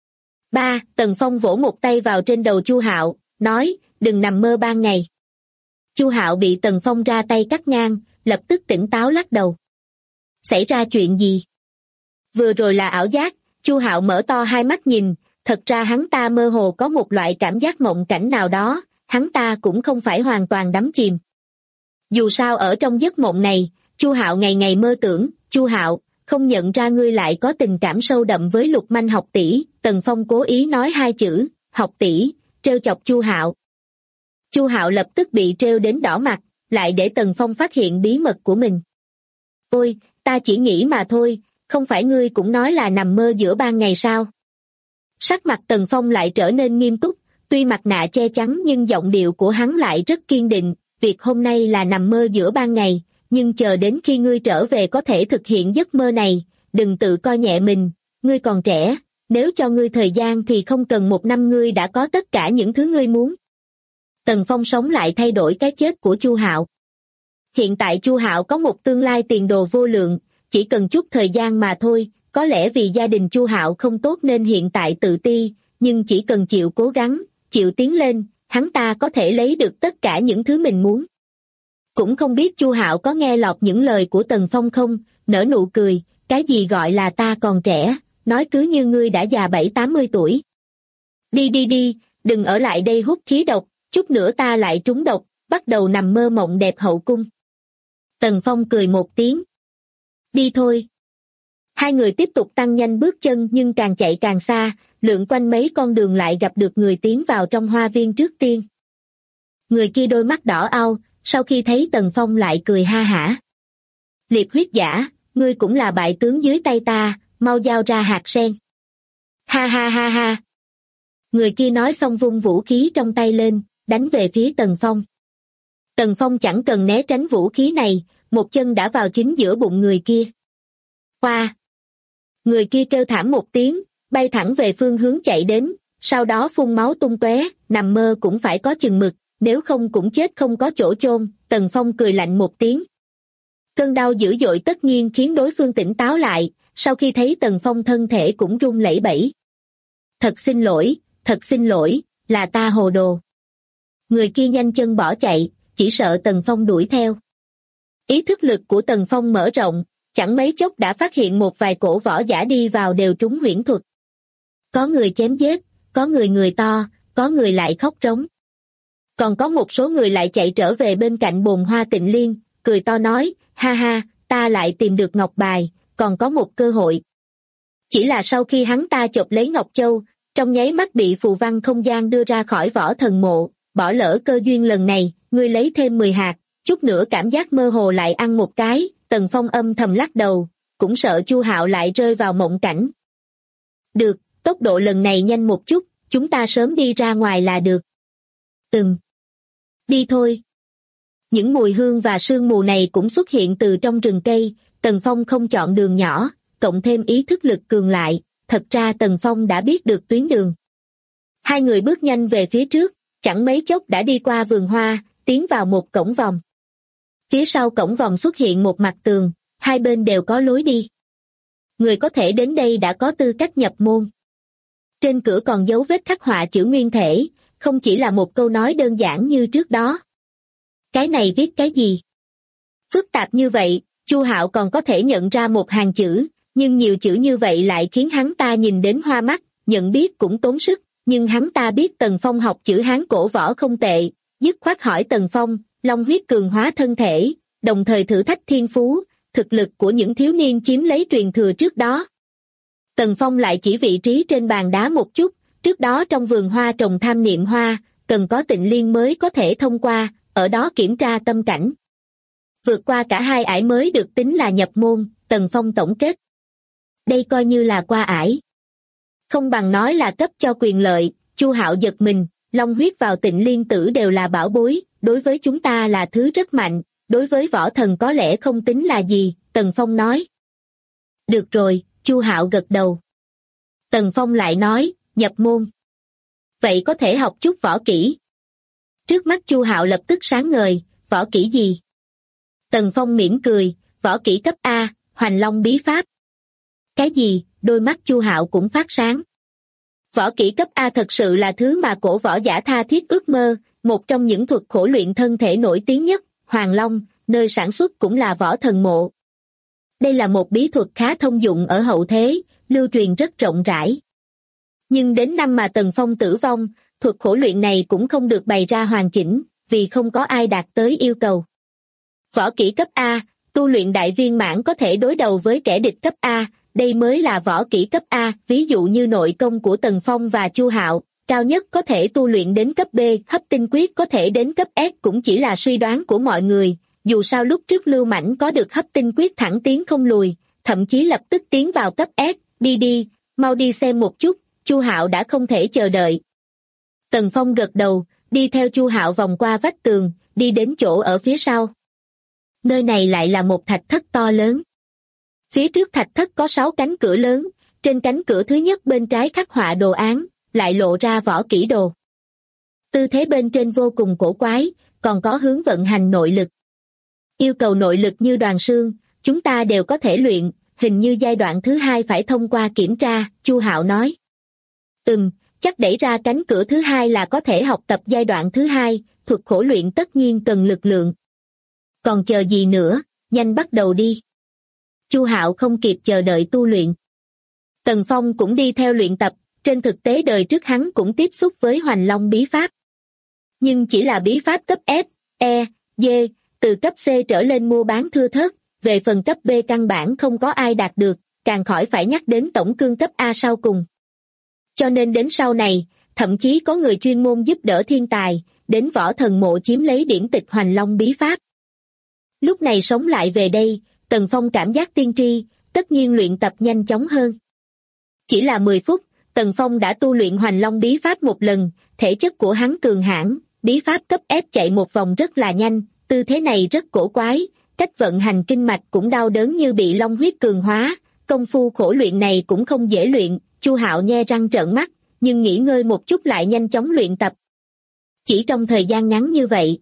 Speaker 2: Ba, Tần Phong vỗ một tay vào trên đầu Chu Hạo, nói, đừng nằm mơ ban ngày. Chu Hạo bị Tần Phong ra tay cắt ngang, lập tức tỉnh táo lắc đầu. Xảy ra chuyện gì? Vừa rồi là ảo giác. Chu Hạo mở to hai mắt nhìn, thật ra hắn ta mơ hồ có một loại cảm giác mộng cảnh nào đó, hắn ta cũng không phải hoàn toàn đắm chìm. Dù sao ở trong giấc mộng này, Chu Hạo ngày ngày mơ tưởng, Chu Hạo, không nhận ra ngươi lại có tình cảm sâu đậm với Lục Manh học tỷ. Tần Phong cố ý nói hai chữ, học tỷ, trêu chọc Chu Hạo. Chu Hạo lập tức bị trêu đến đỏ mặt, lại để Tần Phong phát hiện bí mật của mình. Ôi, ta chỉ nghĩ mà thôi, không phải ngươi cũng nói là nằm mơ giữa ban ngày sao? Sắc mặt Tần Phong lại trở nên nghiêm túc, tuy mặt nạ che chắn nhưng giọng điệu của hắn lại rất kiên định, việc hôm nay là nằm mơ giữa ban ngày, nhưng chờ đến khi ngươi trở về có thể thực hiện giấc mơ này, đừng tự coi nhẹ mình, ngươi còn trẻ, nếu cho ngươi thời gian thì không cần 1 năm ngươi đã có tất cả những thứ ngươi muốn. Tần Phong sống lại thay đổi cái chết của Chu Hạo. Hiện tại Chu Hạo có một tương lai tiền đồ vô lượng, chỉ cần chút thời gian mà thôi, có lẽ vì gia đình Chu Hạo không tốt nên hiện tại tự ti, nhưng chỉ cần chịu cố gắng, chịu tiến lên, hắn ta có thể lấy được tất cả những thứ mình muốn. Cũng không biết Chu Hạo có nghe lọt những lời của Tần Phong không, nở nụ cười, cái gì gọi là ta còn trẻ, nói cứ như ngươi đã già 70-80 tuổi. Đi đi đi, đừng ở lại đây hút khí độc, chút nữa ta lại trúng độc, bắt đầu nằm mơ mộng đẹp hậu cung. Tần Phong cười một tiếng. Đi thôi. Hai người tiếp tục tăng nhanh bước chân nhưng càng chạy càng xa, lượn quanh mấy con đường lại gặp được người tiến vào trong hoa viên trước tiên. Người kia đôi mắt đỏ au, sau khi thấy Tần Phong lại cười ha hả. Liệt huyết giả, ngươi cũng là bại tướng dưới tay ta, mau giao ra hạt sen. Ha ha ha ha. Người kia nói xong vung vũ khí trong tay lên, đánh về phía Tần Phong. Tần Phong chẳng cần né tránh vũ khí này, một chân đã vào chính giữa bụng người kia. Qua! Người kia kêu thảm một tiếng, bay thẳng về phương hướng chạy đến, sau đó phun máu tung tóe, nằm mơ cũng phải có chừng mực, nếu không cũng chết không có chỗ chôn. Tần Phong cười lạnh một tiếng. Cơn đau dữ dội tất nhiên khiến đối phương tỉnh táo lại, sau khi thấy Tần Phong thân thể cũng run lẩy bẩy. Thật xin lỗi, là ta hồ đồ. Người kia nhanh chân bỏ chạy, chỉ sợ Tần Phong đuổi theo. Ý thức lực của Tần Phong mở rộng, chẳng mấy chốc đã phát hiện một vài cổ võ giả đi vào đều trúng huyễn thuật. Có người chém giết, có người to, có người lại khóc rống. Còn có một số người lại chạy trở về bên cạnh bồn hoa Tịnh Liên, cười to nói, ha ha, ta lại tìm được ngọc bài, còn có một cơ hội. Chỉ là sau khi hắn ta chộp lấy Ngọc Châu, trong nháy mắt bị phù văn không gian đưa ra khỏi võ thần mộ, bỏ lỡ cơ duyên lần này, ngươi lấy thêm 10 hạt, chút nữa cảm giác mơ hồ lại ăn một cái. Tần Phong âm thầm lắc đầu, cũng sợ Chu Hạo lại rơi vào mộng cảnh. Được, tốc độ lần này nhanh một chút, chúng ta sớm đi ra ngoài là được. Đi thôi. Những mùi hương và sương mù này cũng xuất hiện từ trong rừng cây, Tần Phong không chọn đường nhỏ, cộng thêm ý thức lực cường lại, thật ra Tần Phong đã biết được tuyến đường. Hai người bước nhanh về phía trước, chẳng mấy chốc đã đi qua vườn hoa, tiến vào một cổng vòng. Phía sau cổng vòng xuất hiện một mặt tường, hai bên đều có lối đi. Người có thể đến đây đã có tư cách nhập môn. Trên cửa còn dấu vết khắc họa chữ nguyên thể, không chỉ là một câu nói đơn giản như trước đó. Cái này viết cái gì? Phức tạp như vậy, Chu Hạo còn có thể nhận ra một hàng chữ, nhưng nhiều chữ như vậy lại khiến hắn ta nhìn đến hoa mắt, nhận biết cũng tốn sức, nhưng hắn ta biết Tần Phong học chữ Hán cổ võ không tệ, dứt khoát hỏi Tần Phong, long huyết cường hóa thân thể, đồng thời thử thách thiên phú, thực lực của những thiếu niên chiếm lấy truyền thừa trước đó. Tần Phong lại chỉ vị trí trên bàn đá một chút, trước đó trong vườn hoa trồng tham niệm hoa, cần có Tịnh Liên mới có thể thông qua, ở đó kiểm tra tâm cảnh. Vượt qua cả hai ải mới được tính là nhập môn, Tần Phong tổng kết. Đây coi như là qua ải. Không bằng nói là cấp cho quyền lợi. Chu Hạo giật mình, long huyết vào Tịnh Liên tử đều là bảo bối, đối với chúng ta là thứ rất mạnh, đối với võ thần có lẽ không tính là gì, Tần Phong nói. Được rồi, Chu Hạo gật đầu. Tần Phong lại nói, nhập môn. Vậy có thể học chút võ kỹ. Trước mắt Chu Hạo lập tức sáng ngời, võ kỹ gì? Tần Phong mỉm cười, võ kỹ cấp A, Hoành Long bí pháp. Cái gì? Đôi mắt Chu Hạo cũng phát sáng. Võ kỹ cấp A thật sự là thứ mà cổ võ giả tha thiết ước mơ, một trong những thuật khổ luyện thân thể nổi tiếng nhất, Hoàng Long, nơi sản xuất cũng là võ thần mộ. Đây là một bí thuật khá thông dụng ở hậu thế, lưu truyền rất rộng rãi. Nhưng đến năm mà Tần Phong tử vong, thuật khổ luyện này cũng không được bày ra hoàn chỉnh, vì không có ai đạt tới yêu cầu. Võ kỹ cấp A, tu luyện đại viên mãn có thể đối đầu với kẻ địch cấp A, đây mới là võ kỹ cấp A, ví dụ như nội công của Tần Phong và Chu Hạo, cao nhất có thể tu luyện đến cấp B, hấp tinh quyết có thể đến cấp S cũng chỉ là suy đoán của mọi người, dù sao lúc trước Lưu Mãnh có được hấp tinh quyết thẳng tiến không lùi, thậm chí lập tức tiến vào cấp S, đi, mau đi xem một chút, Chu Hạo đã không thể chờ đợi. Tần Phong gật đầu, đi theo Chu Hạo vòng qua vách tường, đi đến chỗ ở phía sau. Nơi này lại là một thạch thất to lớn. Phía trước thạch thất có 6 cánh cửa lớn, trên cánh cửa thứ nhất bên trái khắc họa đồ án, lại lộ ra võ kỹ đồ. Tư thế bên trên vô cùng cổ quái, còn có hướng vận hành nội lực. Yêu cầu nội lực như đoàn xương, chúng ta đều có thể luyện, hình như giai đoạn thứ 2 phải thông qua kiểm tra, Chu Hạo nói. Chắc đẩy ra cánh cửa thứ 2 là có thể học tập giai đoạn thứ 2, thuật khổ luyện tất nhiên cần lực lượng. Còn chờ gì nữa, nhanh bắt đầu đi. Chu Hạo không kịp chờ đợi tu luyện. Tần Phong cũng đi theo luyện tập, trên thực tế đời trước hắn cũng tiếp xúc với Hoành Long bí pháp. Nhưng chỉ là bí pháp cấp S, E, D, từ cấp C trở lên mua bán thưa thớt, về phần cấp B căn bản không có ai đạt được, càng khỏi phải nhắc đến tổng cương cấp A sau cùng. Cho nên đến sau này, thậm chí có người chuyên môn giúp đỡ thiên tài, đến võ thần mộ chiếm lấy điển tịch Hoành Long bí pháp. Lúc này sống lại về đây, Tần Phong cảm giác tiên tri, tất nhiên luyện tập nhanh chóng hơn. Chỉ là 10 phút, Tần Phong đã tu luyện Hoành Long bí pháp một lần, thể chất của hắn cường hãn, bí pháp cấp F chạy một vòng rất là nhanh, tư thế này rất cổ quái, cách vận hành kinh mạch cũng đau đớn như bị long huyết cường hóa, công phu khổ luyện này cũng không dễ luyện, Chu Hạo nhe răng trợn mắt, nhưng nghỉ ngơi một chút lại nhanh chóng luyện tập. Chỉ trong thời gian ngắn như vậy.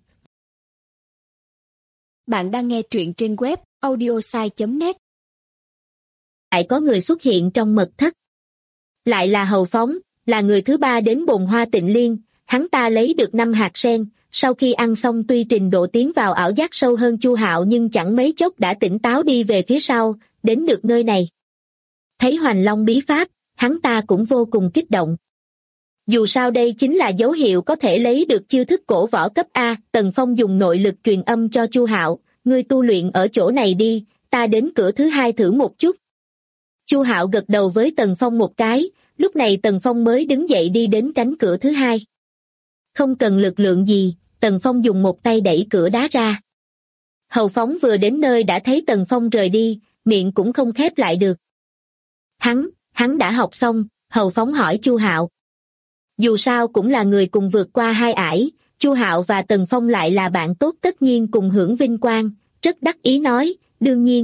Speaker 3: Bạn đang nghe truyện trên web audiosai.net.
Speaker 2: Lại có người xuất hiện trong mật thất. Lại là Hầu Phóng, là người thứ 3 đến Bồn Hoa Tịnh Liên, hắn ta lấy được 5 hạt sen, sau khi ăn xong tuy trình độ tiến vào ảo giác sâu hơn Chu Hạo nhưng chẳng mấy chốc đã tỉnh táo đi về phía sau, đến được nơi này. Thấy Hoành Long bí pháp, hắn ta cũng vô cùng kích động. Dù sao đây chính là dấu hiệu có thể lấy được chiêu thức cổ võ cấp A, Tần Phong dùng nội lực truyền âm cho Chu Hạo, ngươi tu luyện ở chỗ này đi, ta đến cửa thứ 2 thử một chút. Chu Hạo gật đầu với Tần Phong một cái, lúc này Tần Phong mới đứng dậy đi đến cánh cửa thứ 2. Không cần lực lượng gì, Tần Phong dùng một tay đẩy cửa đá ra. Hầu Phóng vừa đến nơi đã thấy Tần Phong rời đi, miệng cũng không khép lại được. Hắn đã học xong, Hầu Phóng hỏi Chu Hạo. Dù sao cũng là người cùng vượt qua 2 ải, Chu Hạo và Tần Phong lại là bạn tốt tất nhiên cùng hưởng vinh quang, rất đắc ý nói, đương nhiên.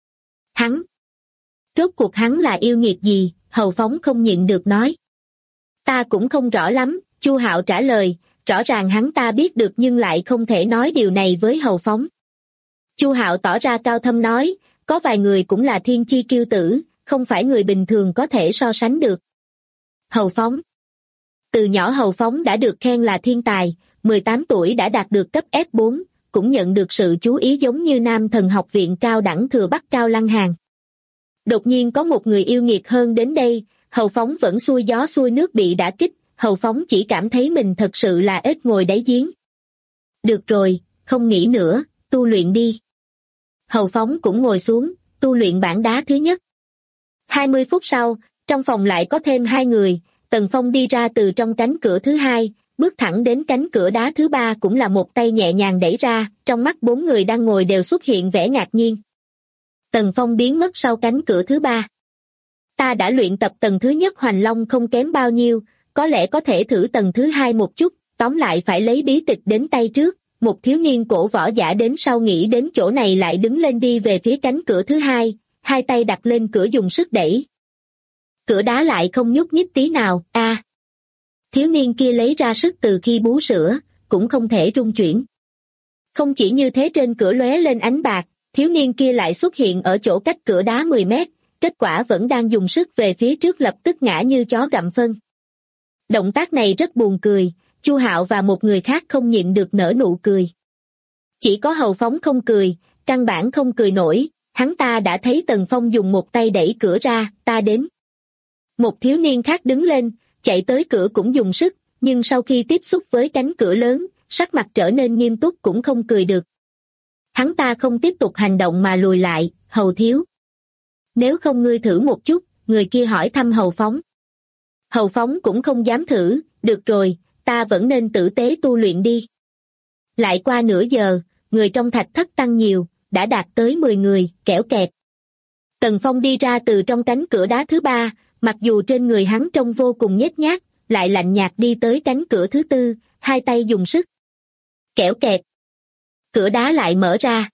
Speaker 2: Rốt cuộc hắn là yêu nghiệt gì, Hầu Phóng không nhịn được nói. Ta cũng không rõ lắm, Chu Hạo trả lời, rõ ràng hắn ta biết được nhưng lại không thể nói điều này với Hầu Phóng. Chu Hạo tỏ ra cao thâm nói, có vài người cũng là thiên chi kiêu tử, không phải người bình thường có thể so sánh được. Hầu Phóng. Từ nhỏ Hầu Phóng đã được khen là thiên tài, 18 tuổi đã đạt được cấp F4, cũng nhận được sự chú ý giống như Nam Thần Học viện cao đẳng Thừa Bắc Cao Lăng Hàn. Đột nhiên có một người yêu nghiệt hơn đến đây, Hầu Phóng vẫn xuôi gió xuôi nước bị đả kích, Hầu Phóng chỉ cảm thấy mình thật sự là ếch ngồi đáy giếng. Được rồi, không nghĩ nữa, tu luyện đi. Hầu Phóng cũng ngồi xuống, tu luyện bảng đá thứ nhất. 20 phút sau, trong phòng lại có thêm 2 người, Tần Phong đi ra từ trong cánh cửa thứ 2, bước thẳng đến cánh cửa đá thứ 3 cũng là một tay nhẹ nhàng đẩy ra, trong mắt 4 người đang ngồi đều xuất hiện vẻ ngạc nhiên. Tần Phong biến mất sau cánh cửa thứ 3. Ta đã luyện tập tầng thứ nhất Hoành Long không kém bao nhiêu, có lẽ có thể thử tầng thứ 2 một chút, tóm lại phải lấy bí tịch đến tay trước. Một thiếu niên cổ võ giả đến sau nghĩ đến chỗ này lại đứng lên đi về phía cánh cửa thứ 2, 2 tay đặt lên cửa dùng sức đẩy. Cửa đá lại không nhúc nhích tí nào, thiếu niên kia lấy ra sức từ khi bú sữa, cũng không thể rung chuyển. Không chỉ như thế, trên cửa lóe lên ánh bạc, thiếu niên kia lại xuất hiện ở chỗ cách cửa đá 10 mét, kết quả vẫn đang dùng sức về phía trước, lập tức ngã như chó gặm phân. Động tác này rất buồn cười, Chu Hạo và một người khác không nhịn được nở nụ cười. Chỉ có Hầu Phóng không cười, căn bản không cười nổi, hắn ta đã thấy Tần Phong dùng một tay đẩy cửa ra, ta đến. Một thiếu niên khác đứng lên, chạy tới cửa cũng dùng sức, nhưng sau khi tiếp xúc với cánh cửa lớn, sắc mặt trở nên nghiêm túc, cũng không cười được. Hắn ta không tiếp tục hành động mà lùi lại, Hầu thiếu. Nếu không ngươi thử một chút, người kia hỏi thăm Hầu Phóng. Hầu Phóng cũng không dám thử, được rồi, ta vẫn nên tử tế tu luyện đi. Lại qua nửa giờ, người trong thạch thất tăng nhiều, đã đạt tới 10 người, kẽo kẹt. Tần Phong đi ra từ trong cánh cửa đá thứ 3, mặc dù trên người hắn trông vô cùng nhếch nhác, lại lạnh nhạt đi tới cánh cửa thứ 4, hai tay dùng sức. Kẽo kẹt. Cửa đá lại mở ra.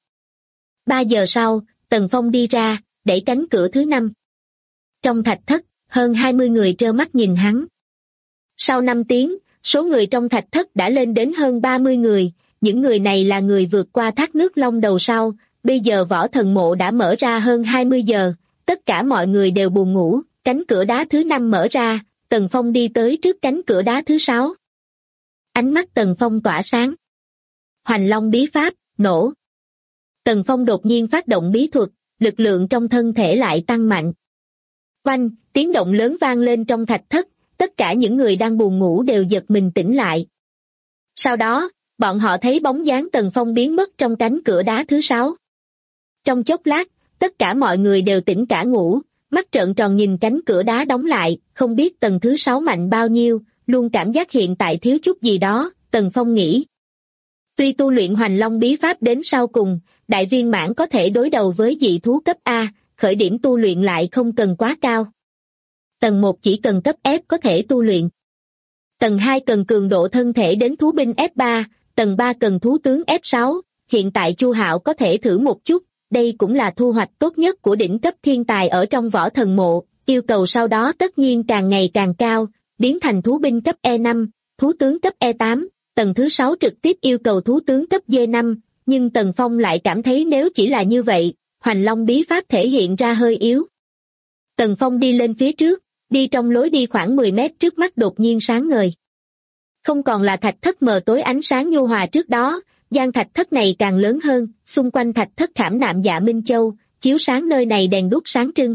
Speaker 2: 3 giờ sau, Tần Phong đi ra, đẩy cánh cửa thứ 5. Trong thạch thất, hơn 20 người trơ mắt nhìn hắn. Sau 5 tiếng, số người trong thạch thất đã lên đến hơn 30 người, những người này là người vượt qua thác nước Long Đầu sau, bây giờ võ thần mộ đã mở ra hơn 20 giờ, tất cả mọi người đều buồn ngủ, cánh cửa đá thứ 5 mở ra, Tần Phong đi tới trước cánh cửa đá thứ 6. Ánh mắt Tần Phong tỏa sáng. Hoành Long bí pháp, nổ. Tần Phong đột nhiên phát động bí thuật, lực lượng trong thân thể lại tăng mạnh. Oanh, tiếng động lớn vang lên trong thạch thất, tất cả những người đang buồn ngủ đều giật mình tỉnh lại. Sau đó, bọn họ thấy bóng dáng Tần Phong biến mất trong cánh cửa đá thứ 6. Trong chốc lát, tất cả mọi người đều tỉnh cả ngủ, mắt trợn tròn nhìn cánh cửa đá đóng lại, không biết tầng thứ 6 mạnh bao nhiêu, luôn cảm giác hiện tại thiếu chút gì đó, Tần Phong nghĩ. Tuy tu luyện Hoành Long bí pháp đến sau cùng, đại viên mãn có thể đối đầu với dị thú cấp A, khởi điểm tu luyện lại không cần quá cao. Tầng 1 chỉ cần cấp F có thể tu luyện. Tầng 2 cần cường độ thân thể đến thú binh F3, tầng 3 cần thú tướng F6, hiện tại Chu Hạo có thể thử một chút, đây cũng là thu hoạch tốt nhất của đỉnh cấp thiên tài ở trong võ thần mộ, yêu cầu sau đó tất nhiên càng ngày càng cao, biến thành thú binh cấp E5, thú tướng cấp E8, tầng thứ 6 trực tiếp yêu cầu thú tướng cấp D5, nhưng Tần Phong lại cảm thấy nếu chỉ là như vậy, Hoành Long bí pháp thể hiện ra hơi yếu. Tần Phong đi lên phía trước, đi trong lối đi khoảng 10 mét, trước mắt đột nhiên sáng ngời. Không còn là thạch thất mờ tối ánh sáng nhu hòa trước đó, gian thạch thất này càng lớn hơn, xung quanh thạch thất khảm nạm dạ minh châu, chiếu sáng nơi này đèn đuốc sáng trưng.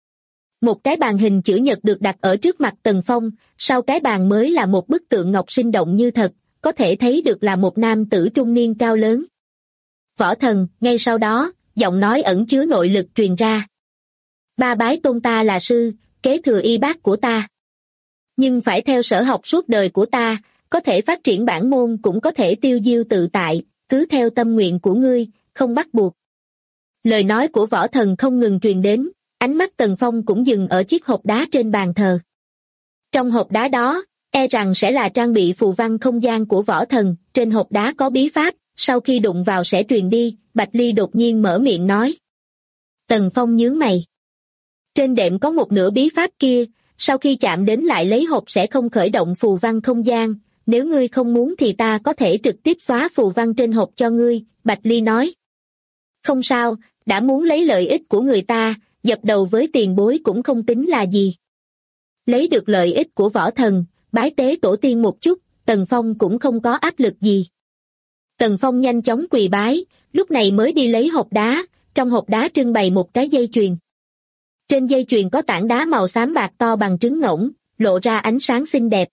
Speaker 2: Một cái bàn hình chữ nhật được đặt ở trước mặt Tần Phong, sau cái bàn mới là một bức tượng ngọc sinh động như thật, có thể thấy được là một nam tử trung niên cao lớn. Võ thần, ngay sau đó, giọng nói ẩn chứa nội lực truyền ra. Ba bái tôn ta là sư, kế thừa y bác của ta. Nhưng phải theo sở học suốt đời của ta, có thể phát triển bản môn cũng có thể tiêu diêu tự tại, cứ theo tâm nguyện của ngươi, không bắt buộc. Lời nói của võ thần không ngừng truyền đến, ánh mắt Tần Phong cũng dừng ở chiếc hộp đá trên bàn thờ. Trong hộp đá đó, e rằng sẽ là trang bị phù văn không gian của võ thần, trên hộp đá có bí pháp, sau khi đụng vào sẽ truyền đi, Bạch Ly đột nhiên mở miệng nói. Tần Phong nhướng mày. Trên đệm có một nửa bí pháp kia, sau khi chạm đến lại lấy hộp sẽ không khởi động phù văn không gian, nếu ngươi không muốn thì ta có thể trực tiếp xóa phù văn trên hộp cho ngươi, Bạch Ly nói. Không sao, đã muốn lấy lợi ích của người ta, dập đầu với tiền bối cũng không tính là gì. Lấy được lợi ích của võ thần, bái tế tổ tiên một chút, Tần Phong cũng không có áp lực gì. Tần Phong nhanh chóng quỳ bái, lúc này mới đi lấy hộp đá, trong hộp đá trưng bày một cái dây chuyền. Trên dây chuyền có tảng đá màu xám bạc to bằng trứng ngỗng, lộ ra ánh sáng xinh đẹp.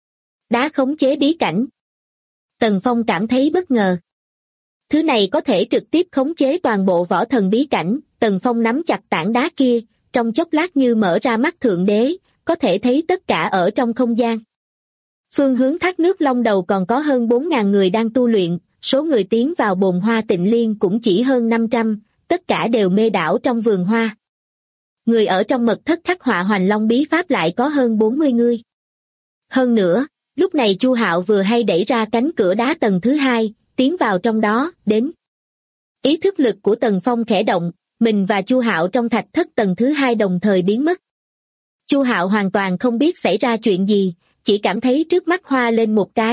Speaker 2: Đá khống chế bí cảnh. Tần Phong cảm thấy bất ngờ. Thứ này có thể trực tiếp khống chế toàn bộ võ thần bí cảnh, Tần Phong nắm chặt tảng đá kia, trong chốc lát như mở ra mắt thượng đế, có thể thấy tất cả ở trong không gian. Phương hướng thác nước Long Đầu còn có hơn 4.000 người đang tu luyện, số người tiến vào bồn hoa Tịnh Liên cũng chỉ hơn 500, tất cả đều mê đảo trong vườn hoa. Người ở trong mật thất khắc họa Hoành Long bí pháp lại có hơn 40 người. Hơn nữa, lúc này Chu Hạo vừa hay đẩy ra cánh cửa đá tầng thứ 2, tiến vào trong đó, đến. Ý thức lực của Tần Phong khẽ động, mình và Chu Hạo trong thạch thất tầng thứ 2 đồng thời biến mất. Chu Hạo hoàn toàn không biết xảy ra chuyện gì, chỉ cảm thấy trước mắt hoa lên một cái,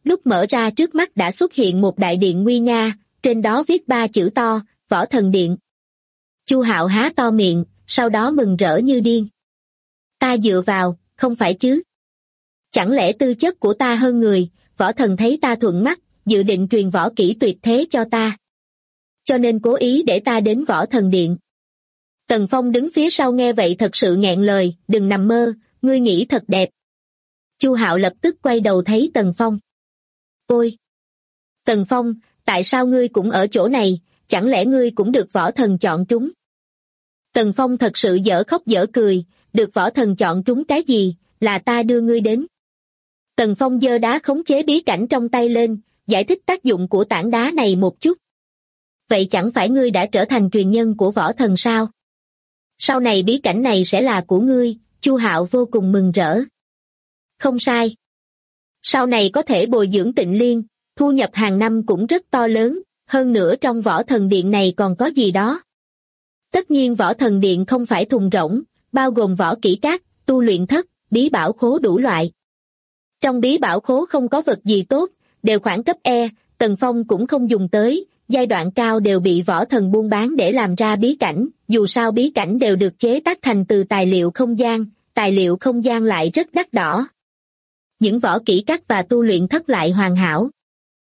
Speaker 2: lúc mở ra trước mắt đã xuất hiện một đại điện nguy nga, trên đó viết 3 chữ to, Võ Thần Điện. Chu Hạo há to miệng, sau đó mừng rỡ như điên. Ta dựa vào, không phải chứ? Chẳng lẽ tư chất của ta hơn người, Võ Thần thấy ta thuận mắt, dự định truyền võ kỹ tuyệt thế cho ta. Cho nên cố ý để ta đến Võ Thần Điện. Tần Phong đứng phía sau nghe vậy thật sự nghẹn lời, đừng nằm mơ, ngươi nghĩ thật đẹp. Chu Hạo lập tức quay đầu thấy Tần Phong. Ôi! Tần Phong, tại sao ngươi cũng ở chỗ này, chẳng lẽ ngươi cũng được Võ Thần chọn trúng? Tần Phong thật sự dở khóc dở cười, được Võ Thần chọn trúng cái gì, là ta đưa ngươi đến. Tần Phong giơ đá khống chế bí cảnh trong tay lên, giải thích tác dụng của tảng đá này một chút. Vậy chẳng phải ngươi đã trở thành truyền nhân của Võ Thần sao? Sau này bí cảnh này sẽ là của ngươi, Chu Hạo vô cùng mừng rỡ. Không sai. Sau này có thể bồi dưỡng Tịnh Liên, thu nhập hàng năm cũng rất to lớn, hơn nữa trong Võ Thần Điện này còn có gì đó. Tất nhiên Võ Thần Điện không phải thùng rỗng, bao gồm võ kỹ các, tu luyện thất, bí bảo khố đủ loại. Trong bí bảo khố không có vật gì tốt, đều khoảng cấp E, Tần Phong cũng không dùng tới, giai đoạn cao đều bị Võ Thần buôn bán để làm ra bí cảnh, dù sao bí cảnh đều được chế tác thành từ tài liệu không gian lại rất đắt đỏ. Những võ kỹ các và tu luyện thất lại hoàn hảo.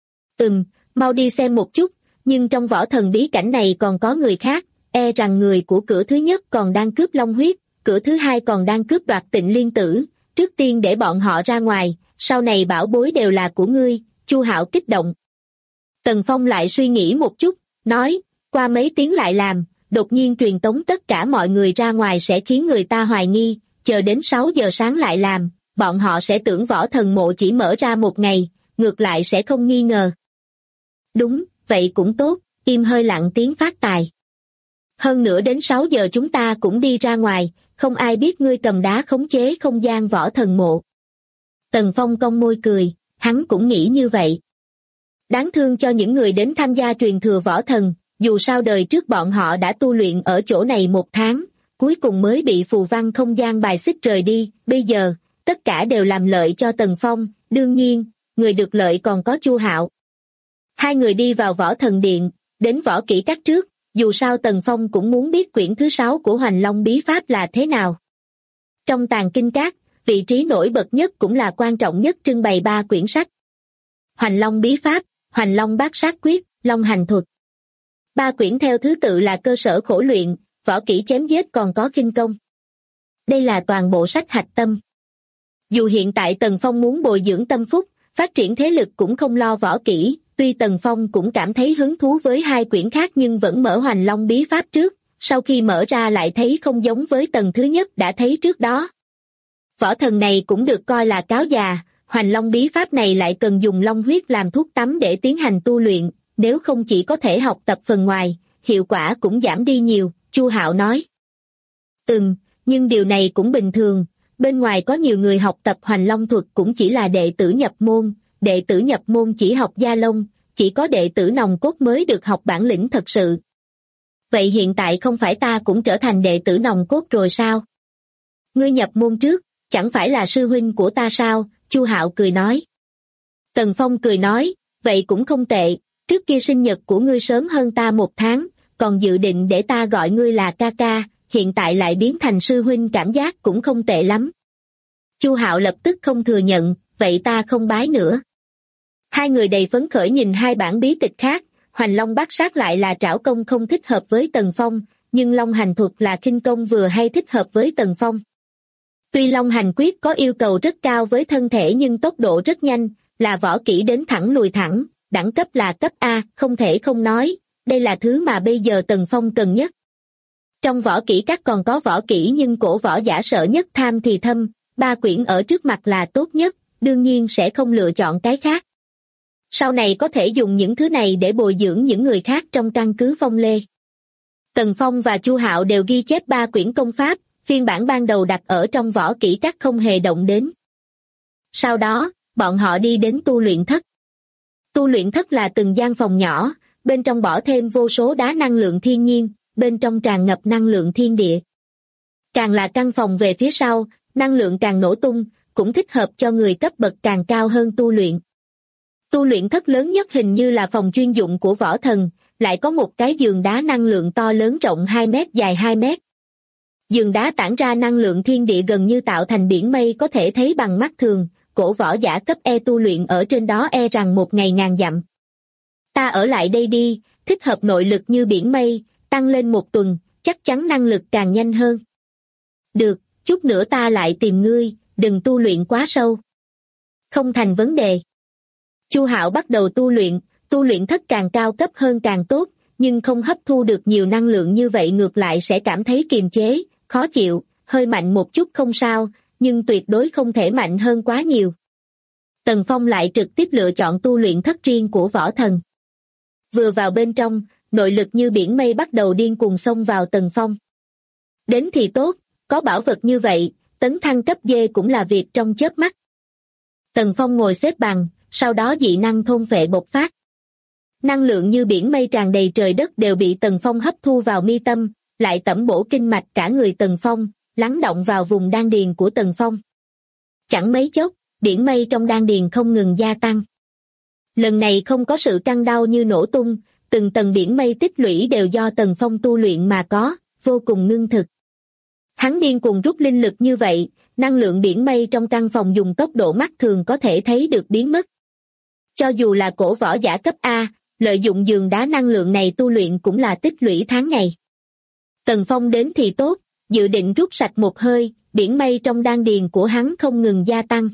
Speaker 2: Mau đi xem một chút, nhưng trong Võ Thần bí cảnh này còn có người khác, e rằng người của cửa thứ nhất còn đang cướp long huyết, cửa thứ hai còn đang cướp đoạt Tịnh Liên tử, trước tiên để bọn họ ra ngoài, sau này bảo bối đều là của ngươi, Chu Hạo kích động. Tần Phong lại suy nghĩ một chút, nói, qua mấy tiếng lại làm, đột nhiên truyền tống tất cả mọi người ra ngoài sẽ khiến người ta hoài nghi, chờ đến 6 giờ sáng lại làm, bọn họ sẽ tưởng Võ Thần mộ chỉ mở ra một ngày, ngược lại sẽ không nghi ngờ. Đúng, vậy cũng tốt, im hơi lặng tiếng phát tài. Hơn nữa đến 6 giờ chúng ta cũng đi ra ngoài, không ai biết ngươi cầm đá khống chế không gian Võ Thần mộ. Tần Phong cong môi cười, hắn cũng nghĩ như vậy. Đáng thương cho những người đến tham gia truyền thừa Võ Thần, dù sao đời trước bọn họ đã tu luyện ở chỗ này 1 tháng, cuối cùng mới bị phù văn không gian bài xích rời đi, bây giờ, tất cả đều làm lợi cho Tần Phong, đương nhiên, người được lợi còn có Chu Hạo. Hai người đi vào Võ Thần Điện, đến võ kỹ các trước, dù sao Tần Phong cũng muốn biết quyển thứ 6 của Hoành Long bí pháp là thế nào. Trong tàng kinh các, vị trí nổi bật nhất cũng là quan trọng nhất trưng bày 3 quyển sách. Hoành Long bí pháp, Hoành Long bát sát quyết, Long hành thuật. 3 quyển theo thứ tự là cơ sở khổ luyện, võ kỹ chém giết còn có khinh công. Đây là toàn bộ sách hạch tâm. Dù hiện tại Tần Phong muốn bồi dưỡng tâm phúc, phát triển thế lực cũng không lo võ kỹ, tuy Tần Phong cũng cảm thấy hứng thú với 2 quyển khác nhưng vẫn mở Hoành Long bí pháp trước, sau khi mở ra lại thấy không giống với tầng thứ nhất đã thấy trước đó. Võ Thần này cũng được coi là cáo già, Hoành Long bí pháp này lại cần dùng long huyết làm thuốc tắm để tiến hành tu luyện, nếu không chỉ có thể học tập phần ngoài, hiệu quả cũng giảm đi nhiều, Chu Hạo nói. Nhưng điều này cũng bình thường, bên ngoài có nhiều người học tập Hoành Long thuật cũng chỉ là đệ tử nhập môn chỉ học gia lông, chỉ có đệ tử nòng cốt mới được học bản lĩnh thật sự. Vậy hiện tại không phải ta cũng trở thành đệ tử nòng cốt rồi sao? Ngươi nhập môn trước, chẳng phải là sư huynh của ta sao? Chu Hạo cười nói. Tần Phong cười nói, vậy cũng không tệ, trước kia sinh nhật của ngươi sớm hơn ta 1 tháng, còn dự định để ta gọi ngươi là ca ca, hiện tại lại biến thành sư huynh cảm giác cũng không tệ lắm. Chu Hạo lập tức không thừa nhận, vậy ta không bái nữa. Hai người đầy phấn khởi nhìn 2 bản bí tịch khác, Hoành Long bát sát lại là trảo công không thích hợp với Tần Phong, nhưng Long hành thuật là khinh công vừa hay thích hợp với Tần Phong. Tuy Long hành quyết có yêu cầu rất cao với thân thể nhưng tốc độ rất nhanh, là võ kỹ đến thẳng lùi thẳng, đẳng cấp là cấp A, không thể không nói, đây là thứ mà bây giờ Tần Phong cần nhất. Trong võ kỹ các còn có võ kỹ nhưng cổ võ giả sợ nhất tham thì thâm, 3 quyển ở trước mặt là tốt nhất, đương nhiên sẽ không lựa chọn cái khác. Sau này có thể dùng những thứ này để bồi dưỡng những người khác trong căn cứ Phong Lê. Tần Phong và Chu Hạo đều ghi chép 3 quyển công pháp, phiên bản ban đầu đặt ở trong võ kỹ các không hề động đến. Sau đó, bọn họ đi đến tu luyện thất. Tu luyện thất là từng gian phòng nhỏ, bên trong bỏ thêm vô số đá năng lượng thiên nhiên, bên trong tràn ngập năng lượng thiên địa. Càng là căn phòng về phía sau, năng lượng càng nổ tung, cũng thích hợp cho người cấp bậc càng cao hơn tu luyện. Tu luyện thất lớn nhất hình như là phòng chuyên dụng của võ thần, lại có một cái giường đá năng lượng to lớn rộng 2 mét dài 2 mét. Giường đá tản ra năng lượng thiên địa gần như tạo thành biển mây có thể thấy bằng mắt thường, cổ võ giả cấp E tu luyện ở trên đó e rằng một ngày ngàn dặm. Ta ở lại đây đi, thích hợp nội lực như biển mây, tăng lên 1 tuần, chắc chắn năng lực càng nhanh hơn. Được, chút nữa ta lại tìm ngươi, đừng tu luyện quá sâu. Không thành vấn đề. Chu Hạo bắt đầu tu luyện thất càng cao cấp hơn càng tốt, nhưng không hấp thu được nhiều năng lượng như vậy ngược lại sẽ cảm thấy kiềm chế, khó chịu, hơi mạnh một chút không sao, nhưng tuyệt đối không thể mạnh hơn quá nhiều. Tần Phong lại trực tiếp lựa chọn tu luyện thất riêng của võ thần. Vừa vào bên trong, nội lực như biển mây bắt đầu điên cuồng xông vào Tần Phong. Đến thì tốt, có bảo vật như vậy, tấn thăng cấp D cũng là việc trong chớp mắt. Tần Phong ngồi xếp bằng, sau đó dị năng thôn phệ bộc phát. Năng lượng như biển mây tràn đầy trời đất đều bị Tần Phong hấp thu vào mi tâm, lại tẩm bổ kinh mạch cả người Tần Phong, lắng động vào vùng đan điền của Tần Phong. Chẳng mấy chốc, biển mây trong đan điền không ngừng gia tăng. Lần này không có sự căng đau như nổ tung, từng tầng biển mây tích lũy đều do Tần Phong tu luyện mà có, vô cùng ngưng thực. Hắn điên cuồng rút linh lực như vậy, năng lượng biển mây trong căn phòng dùng tốc độ mắt thường có thể thấy được biến mất. Cho dù là cổ võ giả cấp A, lợi dụng giường đá năng lượng này tu luyện cũng là tích lũy tháng ngày. Tần Phong đến thì tốt, dự định rút sạch một hơi, biển mây trong đan điền của hắn không ngừng gia tăng.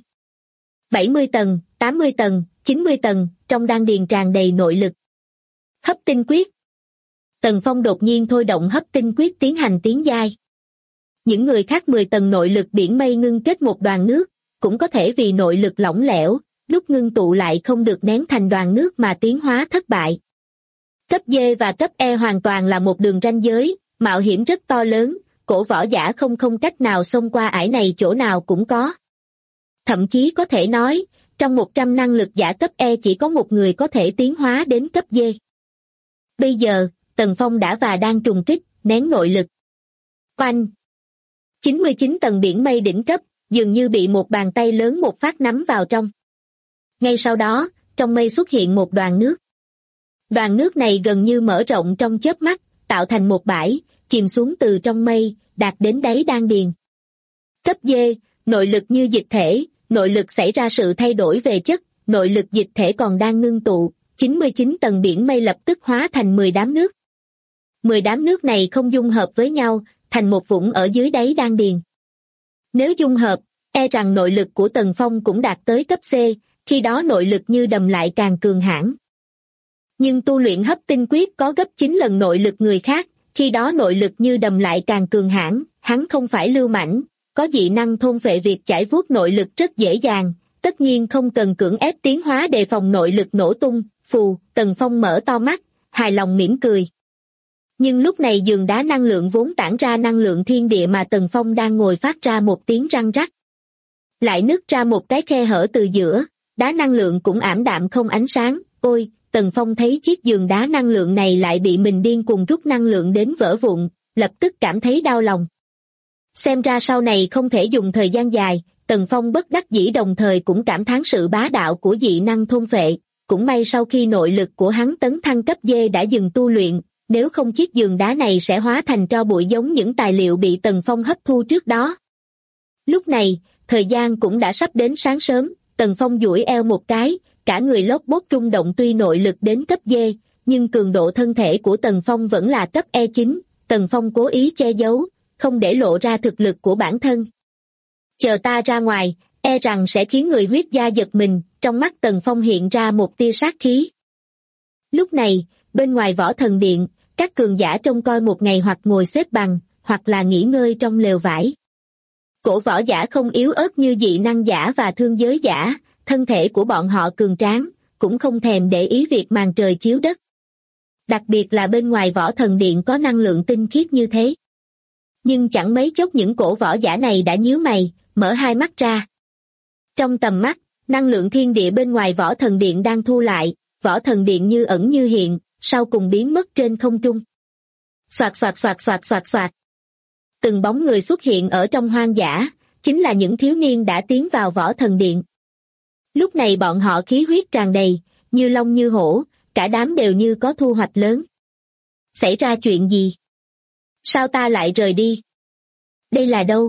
Speaker 2: 70 tầng, 80 tầng, 90 tầng, trong đan điền tràn đầy nội lực. Hấp tinh quyết. Tần Phong đột nhiên thôi động hấp tinh quyết tiến hành tiến giai. Những người khác 10 tầng nội lực biển mây ngưng kết một đoàn nước, cũng có thể vì nội lực lỏng lẻo, lúc ngưng tụ lại không được nén thành đoàn nước mà tiến hóa thất bại. Cấp D và cấp E hoàn toàn là một đường ranh giới, mạo hiểm rất to lớn, cổ võ giả không cách nào xông qua ải này chỗ nào cũng có. Thậm chí có thể nói, trong 100 năng lực giả cấp E chỉ có một người có thể tiến hóa đến cấp D. Bây giờ, Tần Phong đã và đang trùng kích, nén nội lực. Oanh! 99 tầng biển mây đỉnh cấp, dường như bị một bàn tay lớn một phát nắm vào trong. Ngay sau đó, trong mây xuất hiện một đoàn nước. Đoàn nước này gần như mở rộng trong chớp mắt, tạo thành một bãi, chìm xuống từ trong mây, đạt đến đáy đan điền. Cấp D, nội lực như dịch thể, nội lực xảy ra sự thay đổi về chất, nội lực dịch thể còn đang ngưng tụ, 99 tầng biển mây lập tức hóa thành 10 đám nước. 10 đám nước này không dung hợp với nhau, thành một vũng ở dưới đáy đan điền. Nếu dung hợp, e rằng nội lực của Tần Phong cũng đạt tới cấp C, khi đó nội lực như đầm lại càng cường hãn. Nhưng tu luyện hấp tinh quyết có gấp 9 lần nội lực người khác, khi đó nội lực như đầm lại càng cường hãn, hắn không phải lưu mãnh, có dị năng thôn phệ việc chải vuốt nội lực rất dễ dàng, tất nhiên không cần cưỡng ép tiến hóa đề phòng nội lực nổ tung. Phù, Tần Phong mở to mắt, hài lòng mỉm cười. Nhưng lúc này giường đá năng lượng vốn tản ra năng lượng thiên địa mà Tần Phong đang ngồi phát ra một tiếng răng rắc. Lại nứt ra một cái khe hở từ giữa, đá năng lượng cũng ảm đạm không ánh sáng. Ôi, Tần Phong thấy chiếc giường đá năng lượng này lại bị mình điên cuồng rút năng lượng đến vỡ vụn, lập tức cảm thấy đau lòng. Xem ra sau này không thể dùng thời gian dài, Tần Phong bất đắc dĩ đồng thời cũng cảm thán sự bá đạo của dị năng thôn phệ. Cũng may sau khi nội lực của hắn tấn thăng cấp D đã dừng tu luyện, nếu không chiếc giường đá này sẽ hóa thành tro bụi giống những tài liệu bị Tần Phong hấp thu trước đó. Lúc này, thời gian cũng đã sắp đến sáng sớm, Tần Phong duỗi eo một cái, cả người lốp bốt rung động tuy nội lực đến cấp D, nhưng cường độ thân thể của Tần Phong vẫn là cấp E9, Tần Phong cố ý che giấu, không để lộ ra thực lực của bản thân. Chờ ta ra ngoài, e rằng sẽ khiến người huyết gia giật mình, trong mắt Tần Phong hiện ra một tia sát khí. Lúc này, bên ngoài võ thần điện, các cường giả trông coi một ngày hoặc ngồi xếp bằng, hoặc là nghỉ ngơi trong lều vải. Cổ võ giả không yếu ớt như dị năng giả và thương giới giả, thân thể của bọn họ cường tráng, cũng không thèm để ý việc màn trời chiếu đất. Đặc biệt là bên ngoài võ thần điện có năng lượng tinh khiết như thế. Nhưng chẳng mấy chốc những cổ võ giả này đã nhíu mày, mở hai mắt ra. Trong tầm mắt, năng lượng thiên địa bên ngoài võ thần điện đang thu lại, võ thần điện như ẩn như hiện, sau cùng biến mất trên không trung. Xoạt xoạt xoạt xoạt xoạt xoạt. Từng bóng người xuất hiện ở trong hoang dã, chính là những thiếu niên đã tiến vào võ thần điện. Lúc này bọn họ khí huyết tràn đầy, như long như hổ, cả đám đều như có thu hoạch lớn. Xảy ra chuyện gì? Sao ta lại rời đi? Đây là đâu?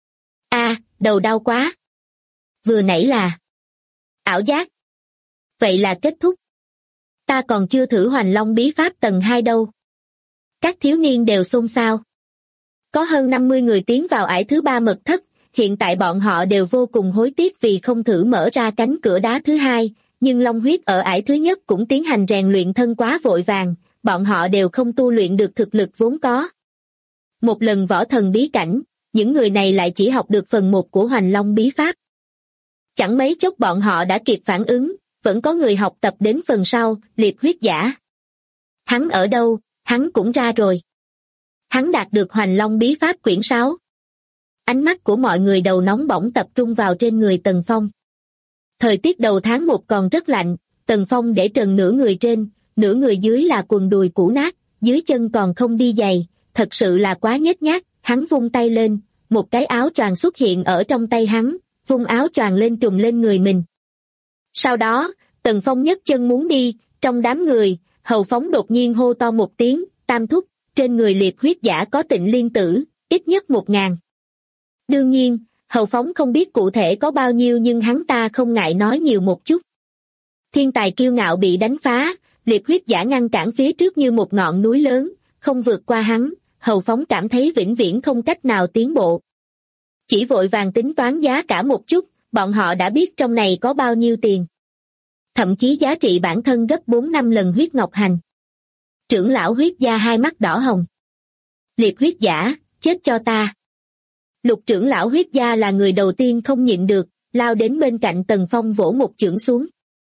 Speaker 2: Đầu đau quá. Vừa nãy là ảo giác. Vậy là kết thúc. Ta còn chưa thử Hoành Long bí pháp tầng 2 đâu. Các thiếu niên đều xôn xao. Có hơn 50 người tiến vào ải thứ 3 mật thất, hiện tại bọn họ đều vô cùng hối tiếc vì không thử mở ra cánh cửa đá thứ 2, nhưng long huyết ở ải thứ nhất cũng tiến hành rèn luyện thân quá vội vàng, bọn họ đều không tu luyện được thực lực vốn có. Một lần võ thần bí cảnh, những người này lại chỉ học được phần 1 của Hoành Long bí pháp. Chẳng mấy chốc bọn họ đã kịp phản ứng, vẫn có người học tập đến phần sau, liệt huyết giả. Hắn ở đâu? Hắn cũng ra rồi. Hắn đạt được Hoành Long bí pháp quyển 6. Ánh mắt của mọi người đầu nóng bỏng tập trung vào trên người Tần Phong. Thời tiết đầu tháng 1 còn rất lạnh, Tần Phong để trần nửa người trên, nửa người dưới là quần đùi cũ nát, dưới chân còn không đi giày, thật sự là quá nhếch nhác. Hắn vung tay lên, một cái áo choàng xuất hiện ở trong tay hắn, vung áo choàng lên trùm lên người mình. Sau đó, Tần Phong nhấc chân muốn đi, trong đám người, Hầu Phóng đột nhiên hô to một tiếng, Tam thúc, trên người liệt huyết giả có Tịnh Liên Tử, ít nhất 1000. Đương nhiên, Hầu Phóng không biết cụ thể có bao nhiêu nhưng hắn ta không ngại nói nhiều một chút. Thiên tài kiêu ngạo bị đánh phá, liệt huyết giả ngăn cản phía trước như một ngọn núi lớn, không vượt qua hắn, Hầu Phóng cảm thấy vĩnh viễn không cách nào tiến bộ. Chỉ vội vàng tính toán giá cả một chút, bọn họ đã biết trong này có bao nhiêu tiền. Thậm chí giá trị bản thân gấp 4-5 lần huyết ngọc hành. Trưởng lão huyết gia hai mắt đỏ hồng. Liệt huyết giả, chết cho ta. Lục trưởng lão huyết gia là người đầu tiên không nhịn được, lao đến bên cạnh Tần Phong vỗ một chưởng xuống.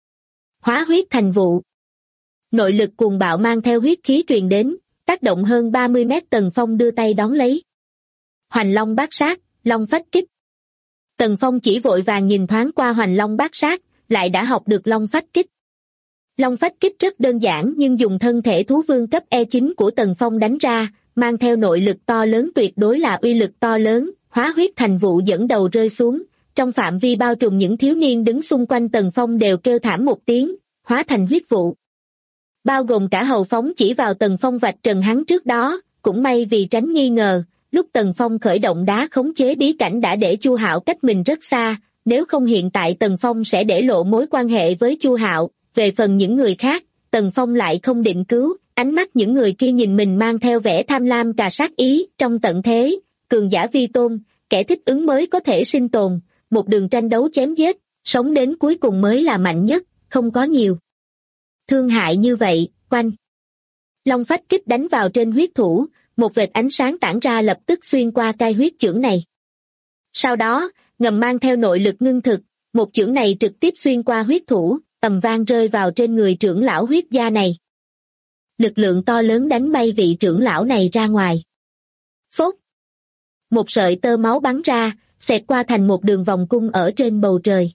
Speaker 2: Hóa huyết thành vụ. Nội lực cuồng bạo mang theo huyết khí truyền đến, tác động hơn 30 mét. Tần Phong đưa tay đón lấy. Hoành Long bát sát, Long phách kích. Tần Phong chỉ vội vàng nhìn thoáng qua Hoành Long bát sát, lại đã học được Long phách kích. Long phách kích rất đơn giản nhưng dùng thân thể thú vương cấp E9 của Tần Phong đánh ra, mang theo nội lực to lớn, tuyệt đối là uy lực to lớn. Hóa huyết thành vụ dẫn đầu rơi xuống, trong phạm vi bao trùm những thiếu niên đứng xung quanh Tần Phong đều kêu thảm một tiếng, hóa thành huyết vụ. Bao gồm cả Hầu Phóng chỉ vào Tần Phong vạch trần hắn trước đó, cũng may vì tránh nghi ngờ, lúc Tần Phong khởi động đá khống chế bí cảnh đã để Chu Hạo cách mình rất xa, nếu không hiện tại Tần Phong sẽ để lộ mối quan hệ với Chu Hạo. Về phần những người khác, Tần Phong lại không định cứu, ánh mắt những người kia nhìn mình mang theo vẻ tham lam cà sát ý. Trong tận thế, cường giả vi tôn, kẻ thích ứng mới có thể sinh tồn, một đường tranh đấu chém giết, sống đến cuối cùng mới là mạnh nhất, không có nhiều thương hại như vậy. Quanh Long phách kích đánh vào trên huyết thủ, một vệt ánh sáng tản ra lập tức xuyên qua cai huyết chưởng này. Sau đó, ngầm mang theo nội lực ngưng thực, một chưởng này trực tiếp xuyên qua huyết thủ, ầm vang rơi vào trên người trưởng lão huyết gia này. Lực lượng to lớn đánh bay vị trưởng lão này ra ngoài. Phốt! Một sợi tơ máu bắn ra, xẹt qua thành một đường vòng cung ở trên bầu trời.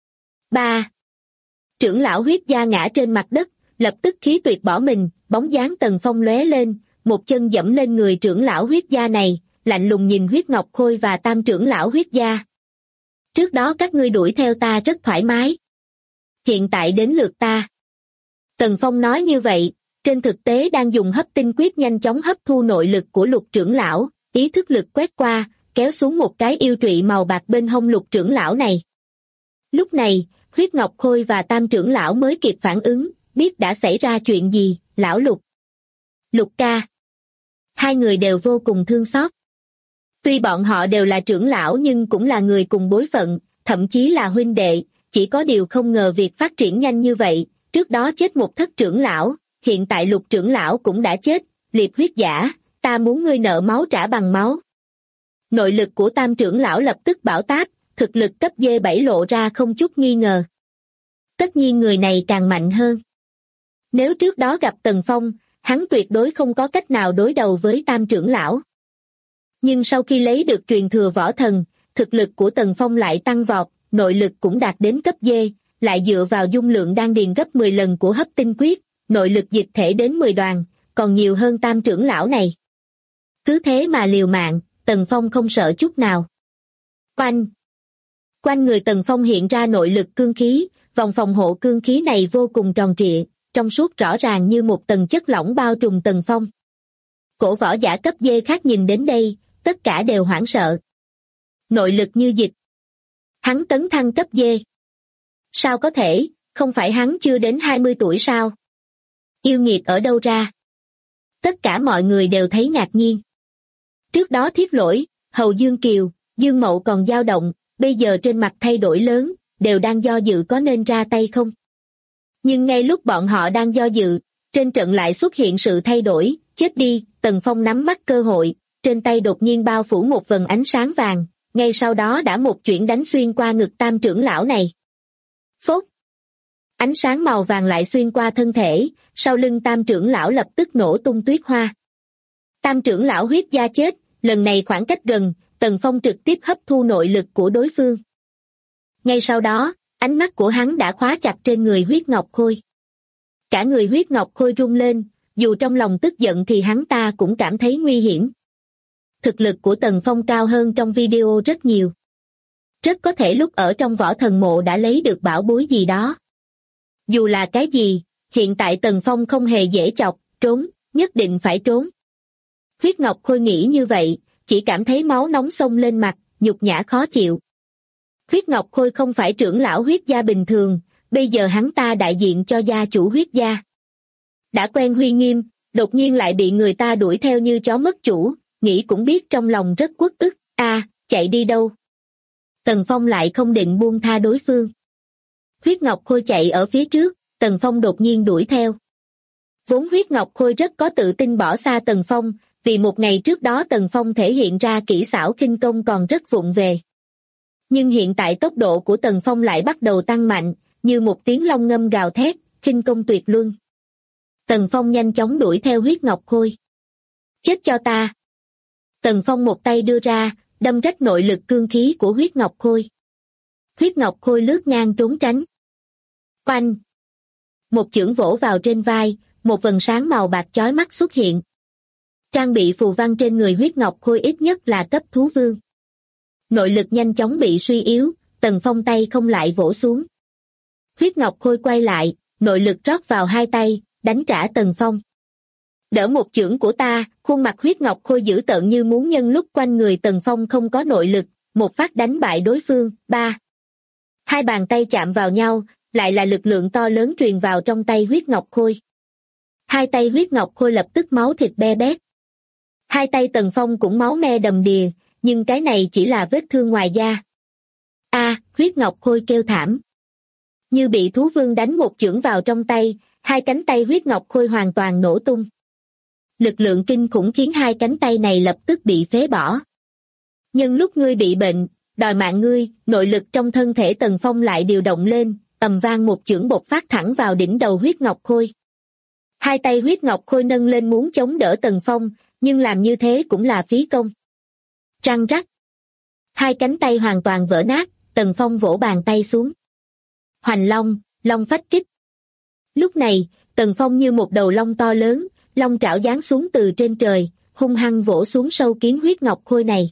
Speaker 2: 3. Trưởng lão huyết gia ngã trên mặt đất, lập tức khí tuyệt bỏ mình, bóng dáng Tần Phong lóe lên, một chân dẫm lên người trưởng lão huyết gia này, lạnh lùng nhìn Huyết Ngọc Khôi và Tam trưởng lão huyết gia. Trước đó các ngươi đuổi theo ta rất thoải mái. Hiện tại đến lượt ta. Tần Phong nói như vậy, trên thực tế đang dùng hấp tinh quyết nhanh chóng hấp thu nội lực của Lục trưởng lão, ý thức lực quét qua, kéo xuống một cái yêu trụy màu bạc bên hông Lục trưởng lão này. Lúc này, Huyết Ngọc Khôi và Tam trưởng lão mới kịp phản ứng, biết đã xảy ra chuyện gì. Lão Lục, Lục ca. Hai người đều vô cùng thương xót. Tuy bọn họ đều là trưởng lão nhưng cũng là người cùng bối phận, thậm chí là huynh đệ, chỉ có điều không ngờ việc phát triển nhanh như vậy, trước đó chết một thất trưởng lão, hiện tại Lục trưởng lão cũng đã chết. Liệt huyết giả, ta muốn ngươi nợ máu trả bằng máu. Nội lực của Tam trưởng lão lập tức bão táp, thực lực cấp D7 lộ ra không chút nghi ngờ. Tất nhiên người này càng mạnh hơn. Nếu trước đó gặp Tần Phong, hắn tuyệt đối không có cách nào đối đầu với Tam trưởng lão. Nhưng sau khi lấy được truyền thừa võ thần, thực lực của Tần Phong lại tăng vọt, nội lực cũng đạt đến cấp D, lại dựa vào dung lượng đan điền gấp 10 lần của hấp tinh quyết, nội lực dịch thể đến 10 đoàn, còn nhiều hơn Tam trưởng lão này. Cứ thế mà liều mạng, Tần Phong không sợ chút nào. Oanh! Quanh người Tần Phong hiện ra nội lực cương khí, vòng phòng hộ cương khí này vô cùng tròn trịa, trong suốt rõ ràng như một tầng chất lỏng bao trùm Tần Phong. Cổ võ giả cấp D khác nhìn đến đây, tất cả đều hoảng sợ. Nội lực như dịch. Hắn tấn thăng cấp D. Sao có thể, không phải hắn chưa đến 20 tuổi sao? Yêu nghiệt ở đâu ra? Tất cả mọi người đều thấy ngạc nhiên. Trước đó Thiết Lỗi, Hầu Dương Kiều, Dương Mậu còn dao động, bây giờ trên mặt thay đổi lớn, đều đang do dự có nên ra tay không. Nhưng ngay lúc bọn họ đang do dự, trên trận lại xuất hiện sự thay đổi, chết đi, Tần Phong nắm bắt cơ hội, trên tay đột nhiên bao phủ một vầng ánh sáng vàng, ngay sau đó đã một chưởng đánh xuyên qua ngực Tam trưởng lão này. Phốt! Ánh sáng màu vàng lại xuyên qua thân thể, sau lưng Tam trưởng lão lập tức nổ tung tuyết hoa. Tam trưởng lão huyết gia chết, lần này khoảng cách gần, Tần Phong trực tiếp hấp thu nội lực của đối phương. Ngay sau đó, ánh mắt của hắn đã khóa chặt trên người huyết ngọc khôi. Cả người huyết ngọc khôi rung lên, dù trong lòng tức giận thì hắn ta cũng cảm thấy nguy hiểm. Thực lực của Tần Phong cao hơn trong video rất nhiều. Rất có thể lúc ở trong võ thần mộ đã lấy được bảo bối gì đó. Dù là cái gì, hiện tại Tần Phong không hề dễ chọc, trốn, nhất định phải trốn. Huyết ngọc khôi nghĩ như vậy, chỉ cảm thấy máu nóng xông lên mặt, nhục nhã khó chịu. Huyết ngọc khôi không phải trưởng lão huyết gia bình thường, bây giờ hắn ta đại diện cho gia chủ huyết gia. Đã quen uy nghiêm, đột nhiên lại bị người ta đuổi theo như chó mất chủ, nghĩ cũng biết trong lòng rất uất ức. Chạy đi đâu? Tần Phong lại không định buông tha đối phương. Huyết ngọc khôi chạy ở phía trước, Tần Phong đột nhiên đuổi theo. Vốn huyết ngọc khôi rất có tự tin bỏ xa Tần Phong, vì một ngày trước đó Tần Phong thể hiện ra kỹ xảo khinh công còn rất vụng về. Nhưng hiện tại tốc độ của Tần Phong lại bắt đầu tăng mạnh, như một tiếng long ngâm gào thét, khinh công tuyệt luân. Tần Phong nhanh chóng đuổi theo huyết ngọc khôi. Chết cho ta! Tần Phong một tay đưa ra, đâm rách nội lực cương khí của huyết ngọc khôi. Huyết ngọc khôi lướt ngang trốn tránh. Oanh! Một chưởng vỗ vào trên vai, một vầng sáng màu bạc chói mắt xuất hiện. Trang bị phù văn trên người huyết ngọc khôi ít nhất là cấp thú vương. Nội lực nhanh chóng bị suy yếu, Tần Phong tay không lại vỗ xuống. Huyết ngọc khôi quay lại, nội lực rót vào hai tay, đánh trả Tần Phong. Đỡ một chưởng của ta, khuôn mặt huyết ngọc khôi dữ tợn như muốn nhân lúc quanh người Tần Phong không có nội lực, một phát đánh bại đối phương. Hai bàn tay chạm vào nhau, lại là lực lượng to lớn truyền vào trong tay huyết ngọc khôi. Hai tay huyết ngọc khôi lập tức máu thịt be bét. Hai tay Tần Phong cũng máu me đầm đìa, nhưng cái này chỉ là vết thương ngoài da. Huyết ngọc khôi kêu thảm. Như bị thú vương đánh một chưởng vào trong tay, hai cánh tay huyết ngọc khôi hoàn toàn nổ tung. Lực lượng kinh khủng khiến hai cánh tay này lập tức bị phế bỏ. Nhưng lúc ngươi bị bệnh, đòi mạng ngươi, nội lực trong thân thể Tần Phong lại điều động lên, ầm vang một chưởng bộc phát thẳng vào đỉnh đầu huyết ngọc khôi. Hai tay huyết ngọc khôi nâng lên muốn chống đỡ Tần Phong, nhưng làm như thế cũng là phí công. Răng rắc. Hai cánh tay hoàn toàn vỡ nát, Tần Phong vỗ bàn tay xuống. Hoành long, long phách kích. Lúc này, Tần Phong như một đầu long to lớn, long trảo giáng xuống từ trên trời, hung hăng vỗ xuống sâu kiến huyết ngọc khôi này.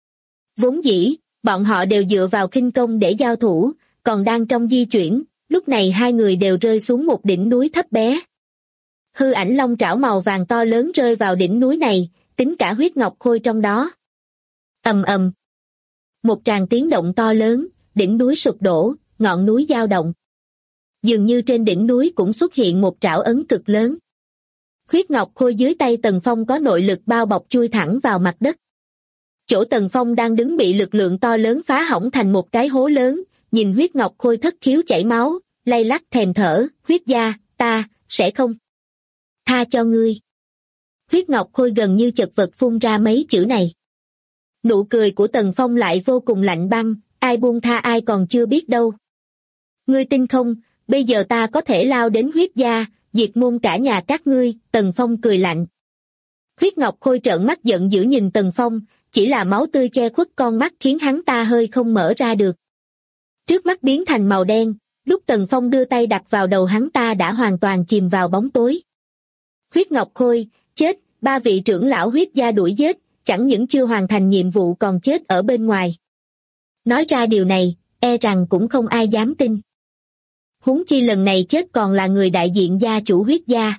Speaker 2: Vốn dĩ, bọn họ đều dựa vào khinh công để giao thủ, còn đang trong di chuyển, lúc này hai người đều rơi xuống một đỉnh núi thấp bé. Hư ảnh long trảo màu vàng to lớn rơi vào đỉnh núi này, tính cả huyết ngọc khôi trong đó. Ầm ầm. Một tràng tiếng động to lớn, đỉnh núi sụp đổ, ngọn núi dao động. Dường như trên đỉnh núi cũng xuất hiện một trảo ấn cực lớn. Huyết ngọc khôi dưới tay Tần Phong có nội lực bao bọc chui thẳng vào mặt đất. Chỗ Tần Phong đang đứng bị lực lượng to lớn phá hỏng thành một cái hố lớn, nhìn huyết ngọc khôi thất khiếu chảy máu, lay lắc thèm thở, huyết gia, ta, sẽ không tha cho ngươi. Huyết ngọc khôi gần như chật vật phun ra mấy chữ này. Nụ cười của Tần Phong lại vô cùng lạnh băng, ai buông tha ai còn chưa biết đâu. Ngươi tin không, bây giờ ta có thể lao đến huyết gia, diệt môn cả nhà các ngươi, Tần Phong cười lạnh. Huyết ngọc khôi trợn mắt giận dữ nhìn Tần Phong, chỉ là máu tươi che khuất con mắt khiến hắn ta hơi không mở ra được. Trước mắt biến thành màu đen, lúc Tần Phong đưa tay đặt vào đầu hắn ta đã hoàn toàn chìm vào bóng tối. Huyết ngọc khôi, chết, ba vị trưởng lão huyết gia đuổi giết, chẳng những chưa hoàn thành nhiệm vụ còn chết ở bên ngoài. Nói ra điều này, e rằng cũng không ai dám tin. Huống chi lần này chết còn là người đại diện gia chủ Huyết gia.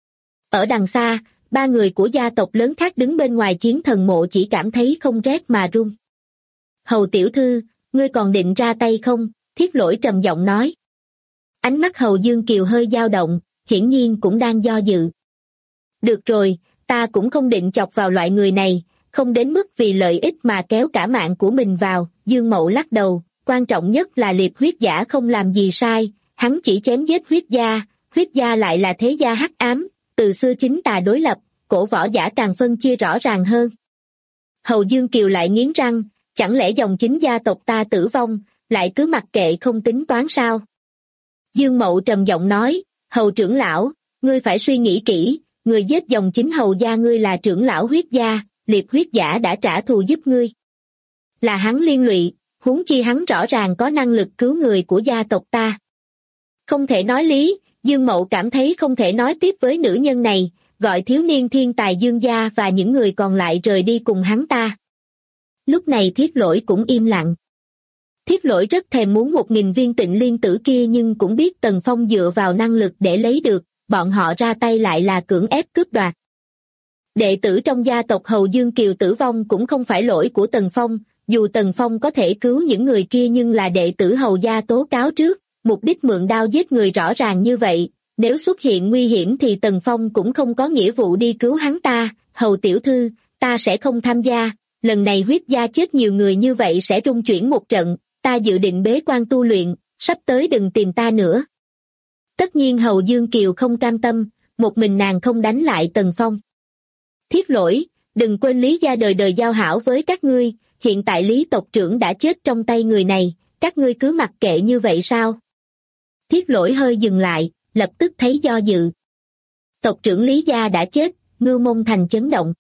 Speaker 2: Ở đằng xa, ba người của gia tộc lớn khác đứng bên ngoài chiến thần mộ chỉ cảm thấy không rét mà run. Hầu tiểu thư, ngươi còn định ra tay không? Thiết Lỗi trầm giọng nói. Ánh mắt Hầu Dương Kiều hơi dao động, hiển nhiên cũng đang do dự. Được rồi, ta cũng không định chọc vào loại người này, không đến mức vì lợi ích mà kéo cả mạng của mình vào. Dương Mậu lắc đầu, quan trọng nhất là Liệp Huyết Giả không làm gì sai, hắn chỉ chém giết Huyết gia lại là thế gia hắc ám, từ xưa chính tà đối lập, cổ võ giả càng phân chia rõ ràng hơn. Hầu Dương Kiều lại nghiến răng, chẳng lẽ dòng chính gia tộc ta tử vong, lại cứ mặc kệ không tính toán sao? Dương Mậu trầm giọng nói, Hầu trưởng lão, ngươi phải suy nghĩ kỹ, người giết dòng chính Hầu gia ngươi là trưởng lão Huyết gia, Liệp Huyết Giả đã trả thù giúp ngươi. Là hắn liên lụy, huống chi hắn rõ ràng có năng lực cứu người của gia tộc ta. Không thể nói lý, Dương Mậu cảm thấy không thể nói tiếp với nữ nhân này, gọi thiếu niên thiên tài Dương gia và những người còn lại rời đi cùng hắn ta. Lúc này Thiết Lỗi cũng im lặng. Thiết Lỗi rất thèm muốn 1000 viên tịnh liên tử kia nhưng cũng biết Tần Phong dựa vào năng lực để lấy được, bọn họ ra tay lại là cưỡng ép cướp đoạt. Đệ tử trong gia tộc Hầu Dương Kiều tử vong cũng không phải lỗi của Tần Phong, dù Tần Phong có thể cứu những người kia nhưng là đệ tử Hầu gia tố cáo trước, mục đích mượn đao giết người rõ ràng như vậy, nếu xuất hiện nguy hiểm thì Tần Phong cũng không có nghĩa vụ đi cứu hắn ta. Hầu tiểu thư, ta sẽ không tham gia, lần này Huyết gia chết nhiều người như vậy sẽ rung chuyển một trận, ta dự định bế quan tu luyện, sắp tới đừng tìm ta nữa. Tất nhiên Hầu Dương Kiều không cam tâm, một mình nàng không đánh lại Tần Phong. Thiết Lỗi, đừng quên Lý gia đời đời giao hảo với các ngươi, hiện tại Lý tộc trưởng đã chết trong tay người này, các ngươi cứ mặc kệ như vậy sao? Thiết Lỗi hơi dừng lại, lập tức thấy do dự. Tộc trưởng Lý gia đã chết, Ngưu Mông Thành chấn động.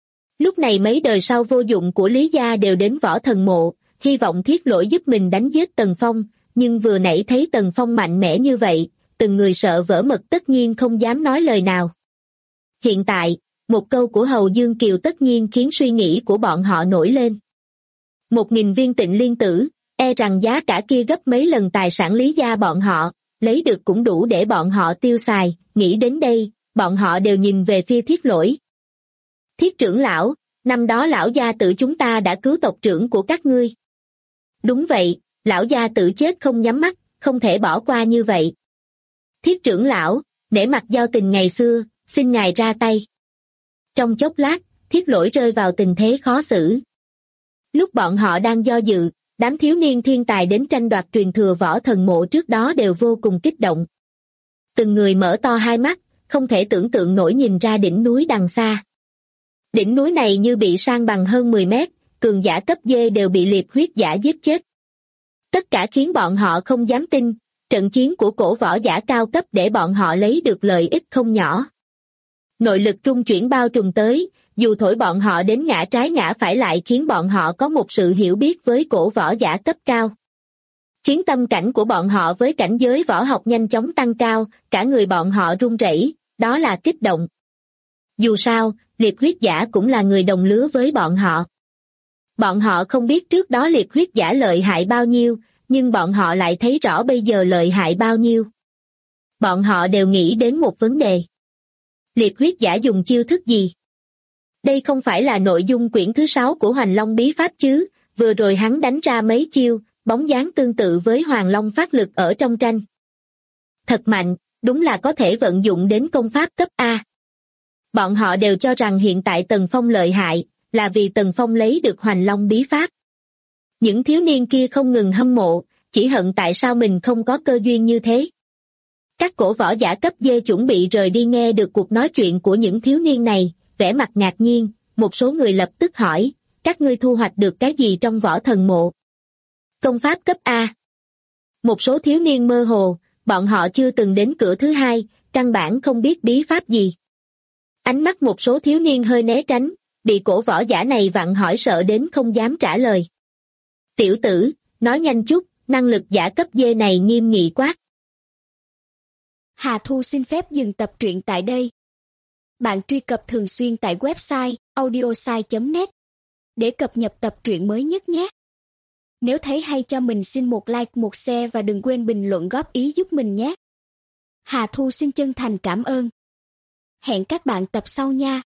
Speaker 2: Lúc này mấy đời sau vô dụng của Lý gia đều đến Võ Thần Mộ, hy vọng Thiết Lỗi giúp mình đánh giết Tần Phong, nhưng vừa nãy thấy Tần Phong mạnh mẽ như vậy, từng người sợ vỡ mật tất nhiên không dám nói lời nào. Hiện tại, một câu của Hầu Dương Kiều tất nhiên khiến suy nghĩ của bọn họ nổi lên. 1000 viên tịnh liên tử, e rằng giá cả kia gấp mấy lần tài sản Lý gia bọn họ, lấy được cũng đủ để bọn họ tiêu xài. Nghĩ đến đây, bọn họ đều nhìn về phía Thiết Lỗi. Thiết trưởng lão, năm đó lão gia tử chúng ta đã cứu tộc trưởng của các ngươi. Đúng vậy, lão gia tử chết không nhắm mắt, không thể bỏ qua như vậy. Thiết trưởng lão, nể mặt giao tình ngày xưa, xin ngài ra tay. Trong chốc lát, Thiết Lỗi rơi vào tình thế khó xử. Lúc bọn họ đang do dự, đám thiếu niên thiên tài đến tranh đoạt truyền thừa Võ Thần Mộ trước đó đều vô cùng kích động. Từng người mở to hai mắt, không thể tưởng tượng nổi nhìn ra đỉnh núi đằng xa. Đỉnh núi này như bị san bằng hơn 10 mét, cường giả cấp D đều bị Liệp Huyết Giả giết chết. Tất cả khiến bọn họ không dám tin, trận chiến của cổ võ giả cao cấp để bọn họ lấy được lợi ích không nhỏ. Nội lực trung chuyển bao trùm tới, dù thổi bọn họ đến ngã trái ngã phải lại khiến bọn họ có một sự hiểu biết với cổ võ giả cấp cao. Khiến tâm cảnh của bọn họ với cảnh giới võ học nhanh chóng tăng cao, cả người bọn họ run rẩy, đó là kích động. Dù sao, Liệp Huyết Giả cũng là người đồng lứa với bọn họ. Bọn họ không biết trước đó Liệp Huyết Giả lợi hại bao nhiêu, nhưng bọn họ lại thấy rõ bây giờ lợi hại bao nhiêu. Bọn họ đều nghĩ đến một vấn đề. Liệp Huyết Giả dùng chiêu thức gì? Đây không phải là nội dung quyển thứ 6 của Hoành Long Bí Pháp chứ, vừa rồi hắn đánh ra mấy chiêu, bóng dáng tương tự với Hoàng Long phát lực ở trong tranh. Thật mạnh, đúng là có thể vận dụng đến công pháp cấp A. Bọn họ đều cho rằng hiện tại Tần Phong lợi hại, là vì Tần Phong lấy được Hoành Long Bí Pháp. Những thiếu niên kia không ngừng hâm mộ, chỉ hận tại sao mình không có cơ duyên như thế. Các cổ võ giả cấp D chuẩn bị rời đi nghe được cuộc nói chuyện của những thiếu niên này, vẻ mặt ngạc nhiên, một số người lập tức hỏi, các ngươi thu hoạch được cái gì trong Võ Thần Mộ? Công pháp cấp A. Một số thiếu niên mơ hồ, bọn họ chưa từng đến cửa thứ 2, căn bản không biết bí pháp gì. Ánh mắt một số thiếu niên hơi né tránh, bị cổ võ giả này vặn hỏi sợ đến không dám trả lời. Tiểu tử, nói nhanh chút, năng lực giả cấp D này nghiêm nghị quát.
Speaker 3: Hà Thu xin phép dừng tập truyện tại đây. Bạn truy cập thường xuyên tại website audiosai.net để cập nhật tập truyện mới nhất nhé. Nếu thấy hay cho mình xin một like, một share và đừng quên bình luận góp ý giúp mình nhé. Hà Thu xin chân thành cảm ơn. Hẹn các bạn tập sau nha.